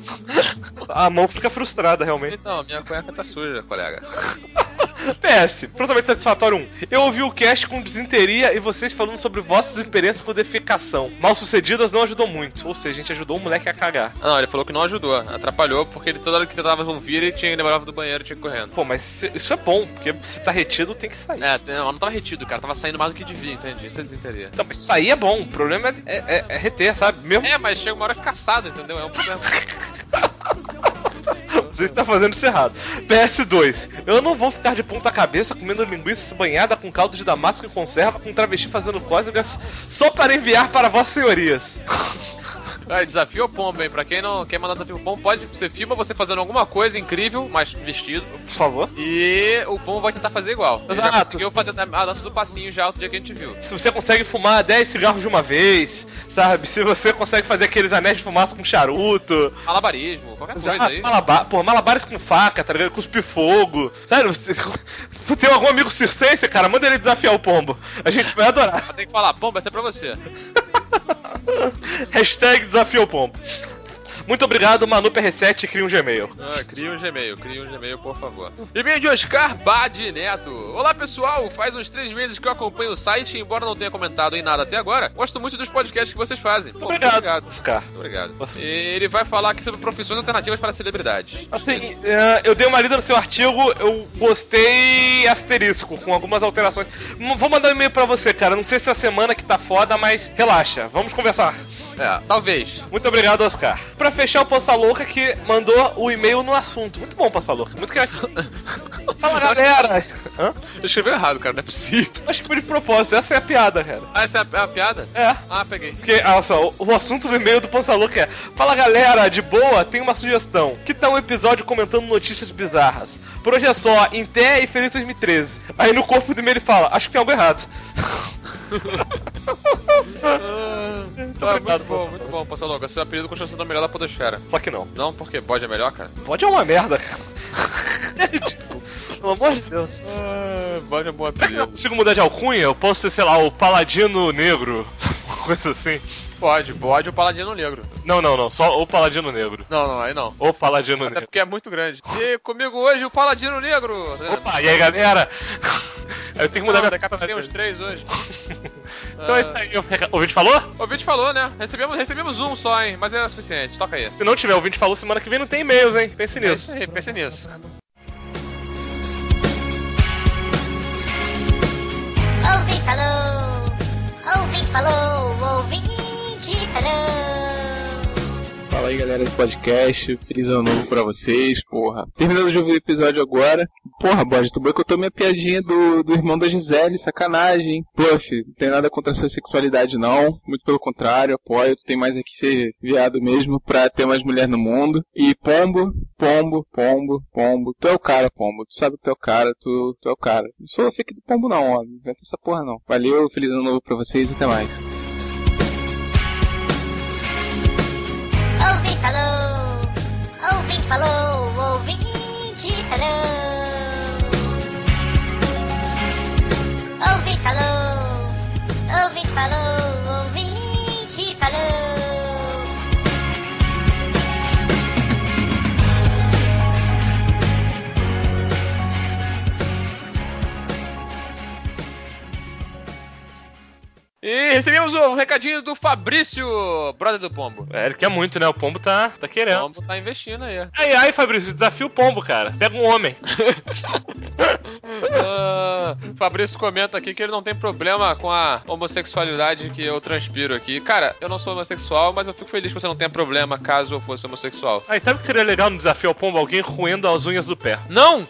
Q: A mão fica frustrada, realmente.
C: Então, minha cueca tá suja, colega.
Q: PS, prontamente satisfatório 1. Eu ouvi o cast com desinteria e vocês falando sobre vossas experiências com defecação. Mal sucedidas não ajudou muito. Ou seja, a gente ajudou o moleque a cagar.
C: Não, ele falou que não ajudou. Atrapalhou, porque ele toda hora que tentava ouvir, ele tinha que lembrava do banheiro e tinha que ir correndo.
Q: Pô, mas isso é bom, porque se tá retido, tem que sair.
C: Não tava retido, cara. Tava saindo mais do que devia, entendi. Isso é desinteria.
Q: Não, mas sair é bom. O problema é reter, sabe? Mesmo...
C: mas chega uma hora caçado, entendeu? É um problema.
Q: Você está fazendo isso errado. PS2. Eu não vou ficar de ponta cabeça comendo linguiça banhada com caldo de damasco e conserva com travesti fazendo cócegas só para enviar para vossas senhorias.
C: Desafio ao Pombo, hein? Pra quem não quer mandar desafio ao Pombo, você filma você fazendo alguma coisa incrível, mas vestido.
Q: Por favor.
C: E o Pombo vai tentar fazer igual.
Q: Exato.
C: Ele já conseguiu fazer a dança do passinho já outro dia que a gente viu.
Q: Se você consegue fumar 10 cigarros de uma vez, sabe? Se você consegue fazer aqueles anéis de fumaça com charuto.
C: Malabarismo, qualquer coisa aí.
Q: Malabares com faca, tá ligado? Cuspir fogo. Sério, você tem algum amigo circense, cara? Manda ele desafiar o Pombo. A gente vai adorar.
C: Tem que falar, Pombo, essa é pra você.
Q: Hashtag desafio ao Pombo. Muito obrigado, Manu PR7, cria um Gmail.
C: Cria um Gmail, por favor. E-mail de Oscar Bade Neto. Olá, pessoal, faz uns 3 meses que eu acompanho o site, embora não tenha comentado em nada até agora, gosto muito dos podcasts que vocês fazem.
Q: Muito obrigado, Oscar.
C: Muito obrigado. E ele vai falar aqui sobre profissões alternativas para celebridades.
Q: Assim, eu dei uma lida no seu artigo, eu gostei asterisco, com algumas alterações. Vou mandar um e-mail pra você, cara, não sei se é a semana que tá foda, mas relaxa, vamos conversar.
C: Talvez.
Q: Muito obrigado, Oscar. Pra fechar, o Poça Louca que mandou o e-mail no assunto. Muito bom, Poça Louca. Muito criativo. Fala, galera.
C: Hã? Eu escrevi errado, cara. Não é possível.
Q: Acho que foi de propósito. Essa é a piada, cara.
C: Essa é a piada?
Q: É.
C: Peguei.
Q: Porque, olha só, o assunto do e-mail do Poça Louca é: fala, galera, de boa, tem uma sugestão. Que tal um episódio comentando notícias bizarras? Por hoje é só, em Té e Feliz 2013. Aí no corpo do e-mail ele fala: acho que tem algo errado.
C: Muito bom, Poça Louca. Seu apelido continua sendo o melhor da podosfera.
Q: Só que não.
C: Não, porque bode é melhor, cara?
Q: Bode é uma merda, cara. É ridículo. Pelo amor de Deus.
C: Bode é bom apelido.
Q: Será que eu consigo mudar de alcunha? Eu posso ser, sei lá, o Paladino Negro. Uma coisa assim.
C: Pode, bode ou Paladino Negro.
Q: Não, só o Paladino Negro.
C: Não, aí não.
Q: O Paladino Negro.
C: Até porque é muito grande. E comigo hoje o Paladino Negro.
Q: Opa, e aí, galera? Eu tenho que mudar minha
C: cara. Tem uns 3 hoje.
Q: Então é isso aí. O ouvinte falou?
C: O ouvinte falou, né? Recebemos um só, hein? Mas é suficiente. Toca aí.
Q: Se não tiver o ouvinte falou, semana que vem não tem e-mails, hein? Pense nisso.
C: Pense nisso.
J: Ouvinte falou, ouvinte falou, ouvinte falou.
A: Fala aí,
R: aí, galera do podcast. Feliz ano novo pra vocês, porra. Terminando de ouvir o episódio agora. Porra, Bode, tu boicotou minha piadinha do irmão da Gisele, sacanagem. Pô, filho, não tem nada contra a sua sexualidade, não. Muito pelo contrário, apoio. Tu tem mais aqui ser viado mesmo pra ter mais mulher no mundo. E pombo. Tu é o cara, pombo. Tu sabe que tu é o cara, tu é o cara. Não sou fake do pombo, não, ó. Não inventa essa porra, não. Valeu, feliz ano novo pra vocês e até mais.
J: Ouvinte falou, ouvinte falou. Ouvinte falou, ouvinte falou, ouvinte falou.
C: E recebemos o recadinho do Fabrício, brother do Pombo.
Q: Ele quer muito, né? O Pombo tá querendo.
C: O Pombo tá investindo aí.
Q: Ai, Fabrício, desafia o Pombo, cara. Pega um homem.
C: Fabrício comenta aqui que ele não tem problema com a homossexualidade que eu transpiro aqui. Cara, eu não sou homossexual, mas eu fico feliz que você não tenha problema caso eu fosse homossexual.
Q: Sabe o que seria legal no desafio ao Pombo? Alguém roendo as unhas do pé.
C: Não!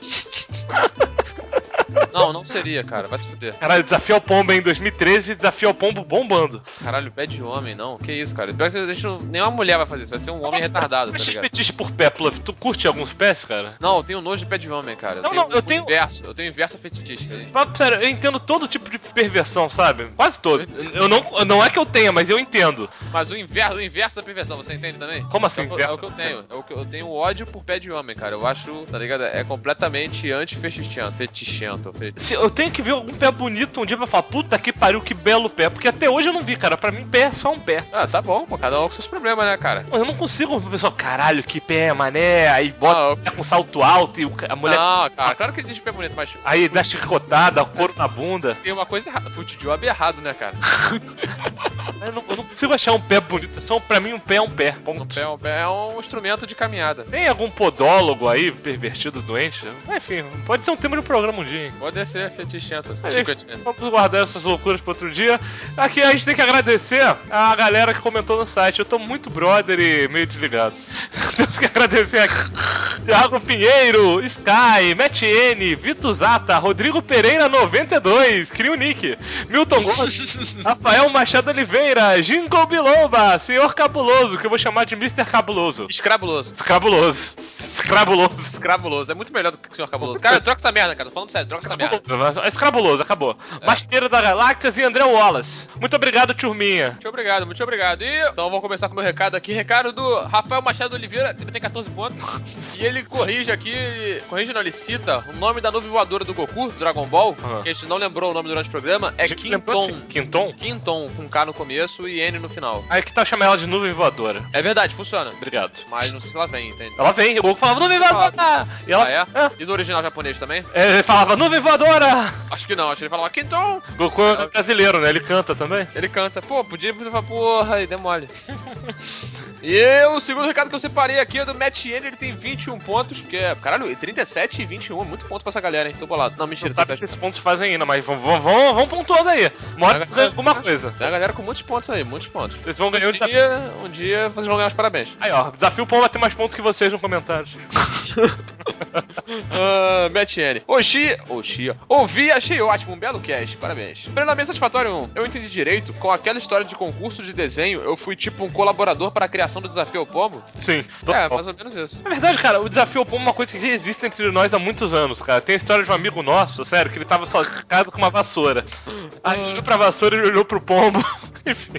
C: Não seria, cara. Vai se fuder.
Q: Caralho, desafio ao pombo em 2013, desafio ao pombo bombando.
C: Caralho, pé de homem, não. Que isso, cara. Pior que a gente nenhuma mulher vai fazer isso. Vai ser um homem retardado, tá ligado?
Q: Fetiche por pé, Pluff. Tu curte alguns pés, cara?
C: Não, eu tenho nojo de pé de homem, cara. Eu tenho inverso fetiche.
Q: Sério, eu entendo todo tipo de perversão, sabe? Quase todo. Não é que eu tenha, mas eu entendo.
C: Mas o inverso da perversão, você entende também?
Q: Como assim,
C: inverso? É o que eu tenho. Eu tenho ódio por pé de homem, cara. Eu acho, tá ligado? É completamente anti-fetichento.
Q: Eu tenho que ver algum pé bonito um dia pra falar, puta que pariu, que belo pé. Porque até hoje eu não vi, cara. Pra mim, pé é só um pé.
C: Ah, tá bom, pô. Cada um com seus problemas, né, cara?
Q: Eu não consigo ver só, caralho, que pé, mané. Aí bota com salto alto e a mulher...
C: Não, cara, claro que existe pé bonito, mas...
Q: Aí dá chicotada, couro na bunda.
C: Tem uma coisa errada. Putz, job é errado, né, cara?
Q: Eu não consigo achar um pé bonito. Pra mim, um pé é um pé.
C: Um pé é um instrumento de caminhada.
Q: Tem algum podólogo aí, pervertido, doente? Enfim, pode ser um tema de programa um dia, hein?
C: Pode ser fetichento.
Q: Vamos guardar essas loucuras pra outro dia. Aqui a gente tem que agradecer a galera que comentou no site. Eu tô muito brother e meio desligado. Temos que agradecer aqui Thiago Pinheiro, Sky, Matt N, Vitor Zata, Rodrigo Pereira 92, cria o nick, Milton Gomes, Rafael Machado Oliveira, Jingle Biloba, Senhor Cabuloso, que eu vou chamar de Mr. Cabuloso.
C: Escrabuloso. É muito melhor do que o Senhor Cabuloso. Cara, troca essa merda, cara. Tô falando sério, troca essa merda.
Q: Escrabuloso, acabou. Masteiro da Galáxias e André Wallace. Muito obrigado, turminha.
C: Muito obrigado. E então vamos começar com o meu recado aqui. Recado do Rafael Machado Oliveira, ele tem 14 pontos. E ele corrige aqui, ele cita o nome da nuvem voadora do Goku, Dragon Ball, que a gente não lembrou o nome durante o programa, é Quinton. Quinton, com K no começo e N no final.
Q: Aí que tal chamar ela de nuvem voadora?
C: É verdade, funciona.
Q: Obrigado.
C: Mas não sei se ela vem, entende?
Q: Ela vem, o Goku falava nuvem voadora!
C: E ela... é? E do original japonês também?
Q: Ele falava nuvem voadora!
C: Acho que não, acho que ele falava Quinton!
Q: Goku é brasileiro, né? Ele canta também?
C: Ele canta. Pô, podia falar, porra, aí deu mole. E o segundo recado que eu separei aqui é do Matt N, ele tem 21 pontos, porque, caralho, 37 e 21 é muito ponto pra essa galera, hein? Tô bolado. Não, mentira.
Q: Não sabe o que esses pontos fazem ainda, mas vamos pontuando aí. Mostra alguma coisa.
C: Tem a galera com muitos pontos aí, muitos pontos.
Q: Vocês vão ganhar
C: um dia vocês vão ganhar os parabéns.
Q: Aí, ó, desafio o Pombo a ter mais pontos que vocês nos comentários.
C: Matt N. Ouvi, achei ótimo, um belo cast, parabéns. Plenamente satisfatório, eu entendi direito, com aquela história de concurso de desenho, eu fui tipo um colaborador para a criação do Desafio ao Pombo?
Q: Sim.
C: É, mais ou menos isso.
Q: É verdade, cara, o Desafio ao Pombo é uma coisa que já existe entre nós há muitos anos, cara. Tem a história de um amigo nosso, sério, que ele tava só em casa com uma vassoura. Aí ele olhou pra vassoura e olhou pro pombo. Enfim.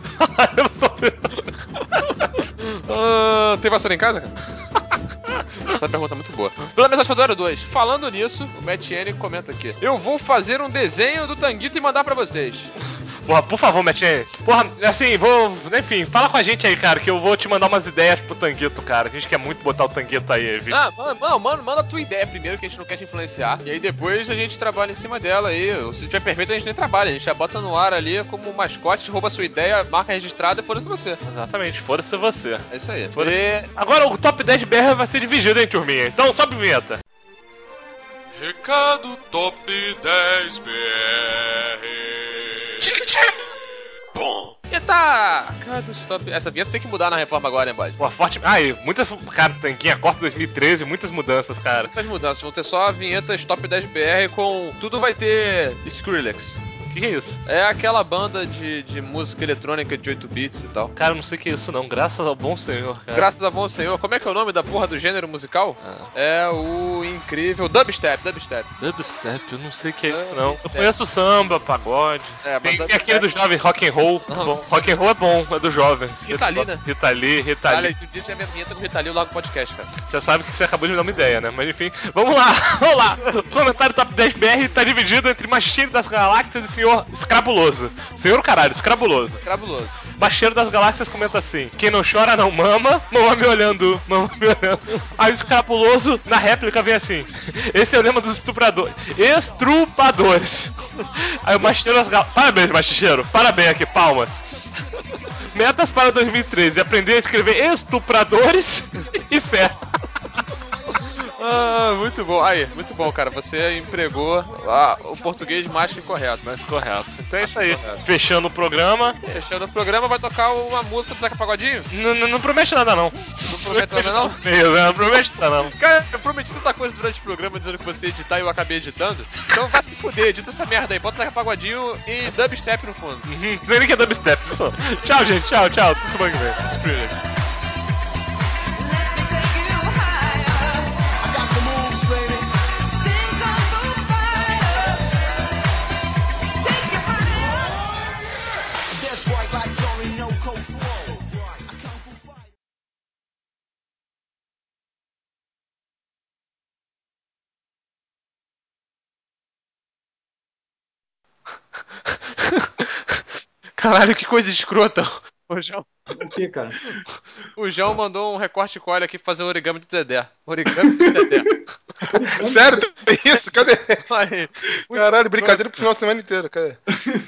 C: Tem vassoura em casa, cara? Essa pergunta é muito boa. Pela mensagem Fadora 2. Falando nisso, o Matt N comenta aqui: eu vou fazer um desenho do Tanguito e mandar pra vocês.
Q: Porra, por favor, Matt N. Porra, assim, enfim, fala com a gente aí, cara, que eu vou te mandar umas ideias pro Tanguito, cara. A gente quer muito botar o Tanguito aí, viu?
C: Manda a tua ideia primeiro, que a gente não quer te influenciar. E aí depois a gente trabalha em cima dela aí. Se tiver perfeito, a gente nem trabalha. A gente já bota no ar ali como mascote, rouba a sua ideia, marca registrada e foda-se você.
Q: Exatamente, foda-se você.
C: É isso aí.
Q: Agora o top 10 BR vai ser dividido, hein, turminha? Então sobe a vinheta.
N: Recado Top 10 BR.
C: Eita, Cara do stop. Essa vinheta tem que mudar na reforma agora, hein, Bud?
Q: Pô, forte. Ai, muitas. Cara, Tanquinha Corp 2013, muitas mudanças, cara.
C: Muitas mudanças. Vão ter só a vinheta Stop 10 BR com. Tudo vai ter Skrillex.
Q: O que é isso?
C: É aquela banda de música eletrônica de 8 bits e tal.
Q: Cara, eu não sei o que é isso não, graças ao bom senhor, cara.
C: Graças ao bom senhor. Como é que é o nome da porra do gênero musical? É o incrível Dubstep.
Q: Dubstep, eu não sei o que é isso não. Eu conheço samba, pagode. Tem aquele do jovem rock and roll. Bom, rock and roll é bom, é do jovem.
C: Rita Lee, né?
Q: Rita Lee.
C: Olha, tu disse a minha vinheta com Rita Lee logo no podcast, cara.
Q: Você sabe que você acabou de me dar uma ideia, né? Mas enfim, vamos lá. O comentário Top 10 BR tá dividido entre Macheiro das Galáxias e Senhor Escrabuloso. Senhor caralho, Escrabuloso. Macheiro das Galáxias comenta assim: quem não chora não mama, mama me olhando. Aí o Escrabuloso, na réplica, vem assim: esse é o lema dos estrupadores. Aí o Macheiro das Galáxias, parabéns, Macheiro, parabéns aqui, palmas. Metas para 2013: aprender a escrever estupradores e fé.
C: Muito bom. Aí, muito bom, cara. Você empregou o português mais que correto.
Q: Então é isso aí. Fechando o programa,
C: vai tocar uma música do Zeca Pagodinho?
Q: Não promete nada, não.
C: Não promete nada, não?
Q: Não promete nada, não.
C: Cara, eu prometi tanta coisa durante o programa dizendo que você ia editar e eu acabei editando. Então vai se fuder, edita essa merda aí. Bota o Zeca Pagodinho e dubstep no fundo.
Q: Não sei nem que é dubstep, só. Tchau, gente. Tchau. Tudo semana que vem.
C: Caralho, que coisa escrota. O João.
F: O que, cara?
C: O João mandou um recorte coil aqui pra fazer o origami do Dedé. Origami do Dedé.
D: Sério? Tem isso? Cadê?
C: Aí.
D: Caralho, brincadeira pro final de semana inteiro, cadê?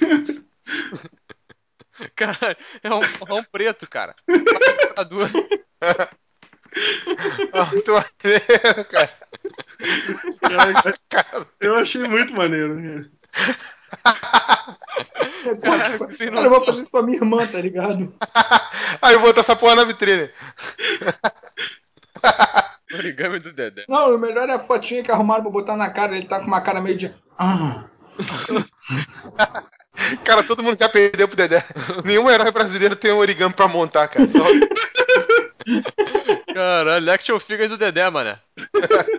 C: Caralho, é um preto, cara.
D: Muito maneiro, cara.
A: Eu achei muito maneiro.
F: Caralho, eu vou fazer isso pra minha irmã, tá ligado?
D: Aí eu vou botar essa porra na vitrine.
C: Origami do Dedé.
F: Não, o melhor é a fotinha que arrumaram pra botar na cara. Ele tá com uma cara meio de...
D: Cara, todo mundo já perdeu pro Dedé. Nenhum herói brasileiro tem um origami pra montar, cara.
C: Caralho, action figure do Dedé, mané.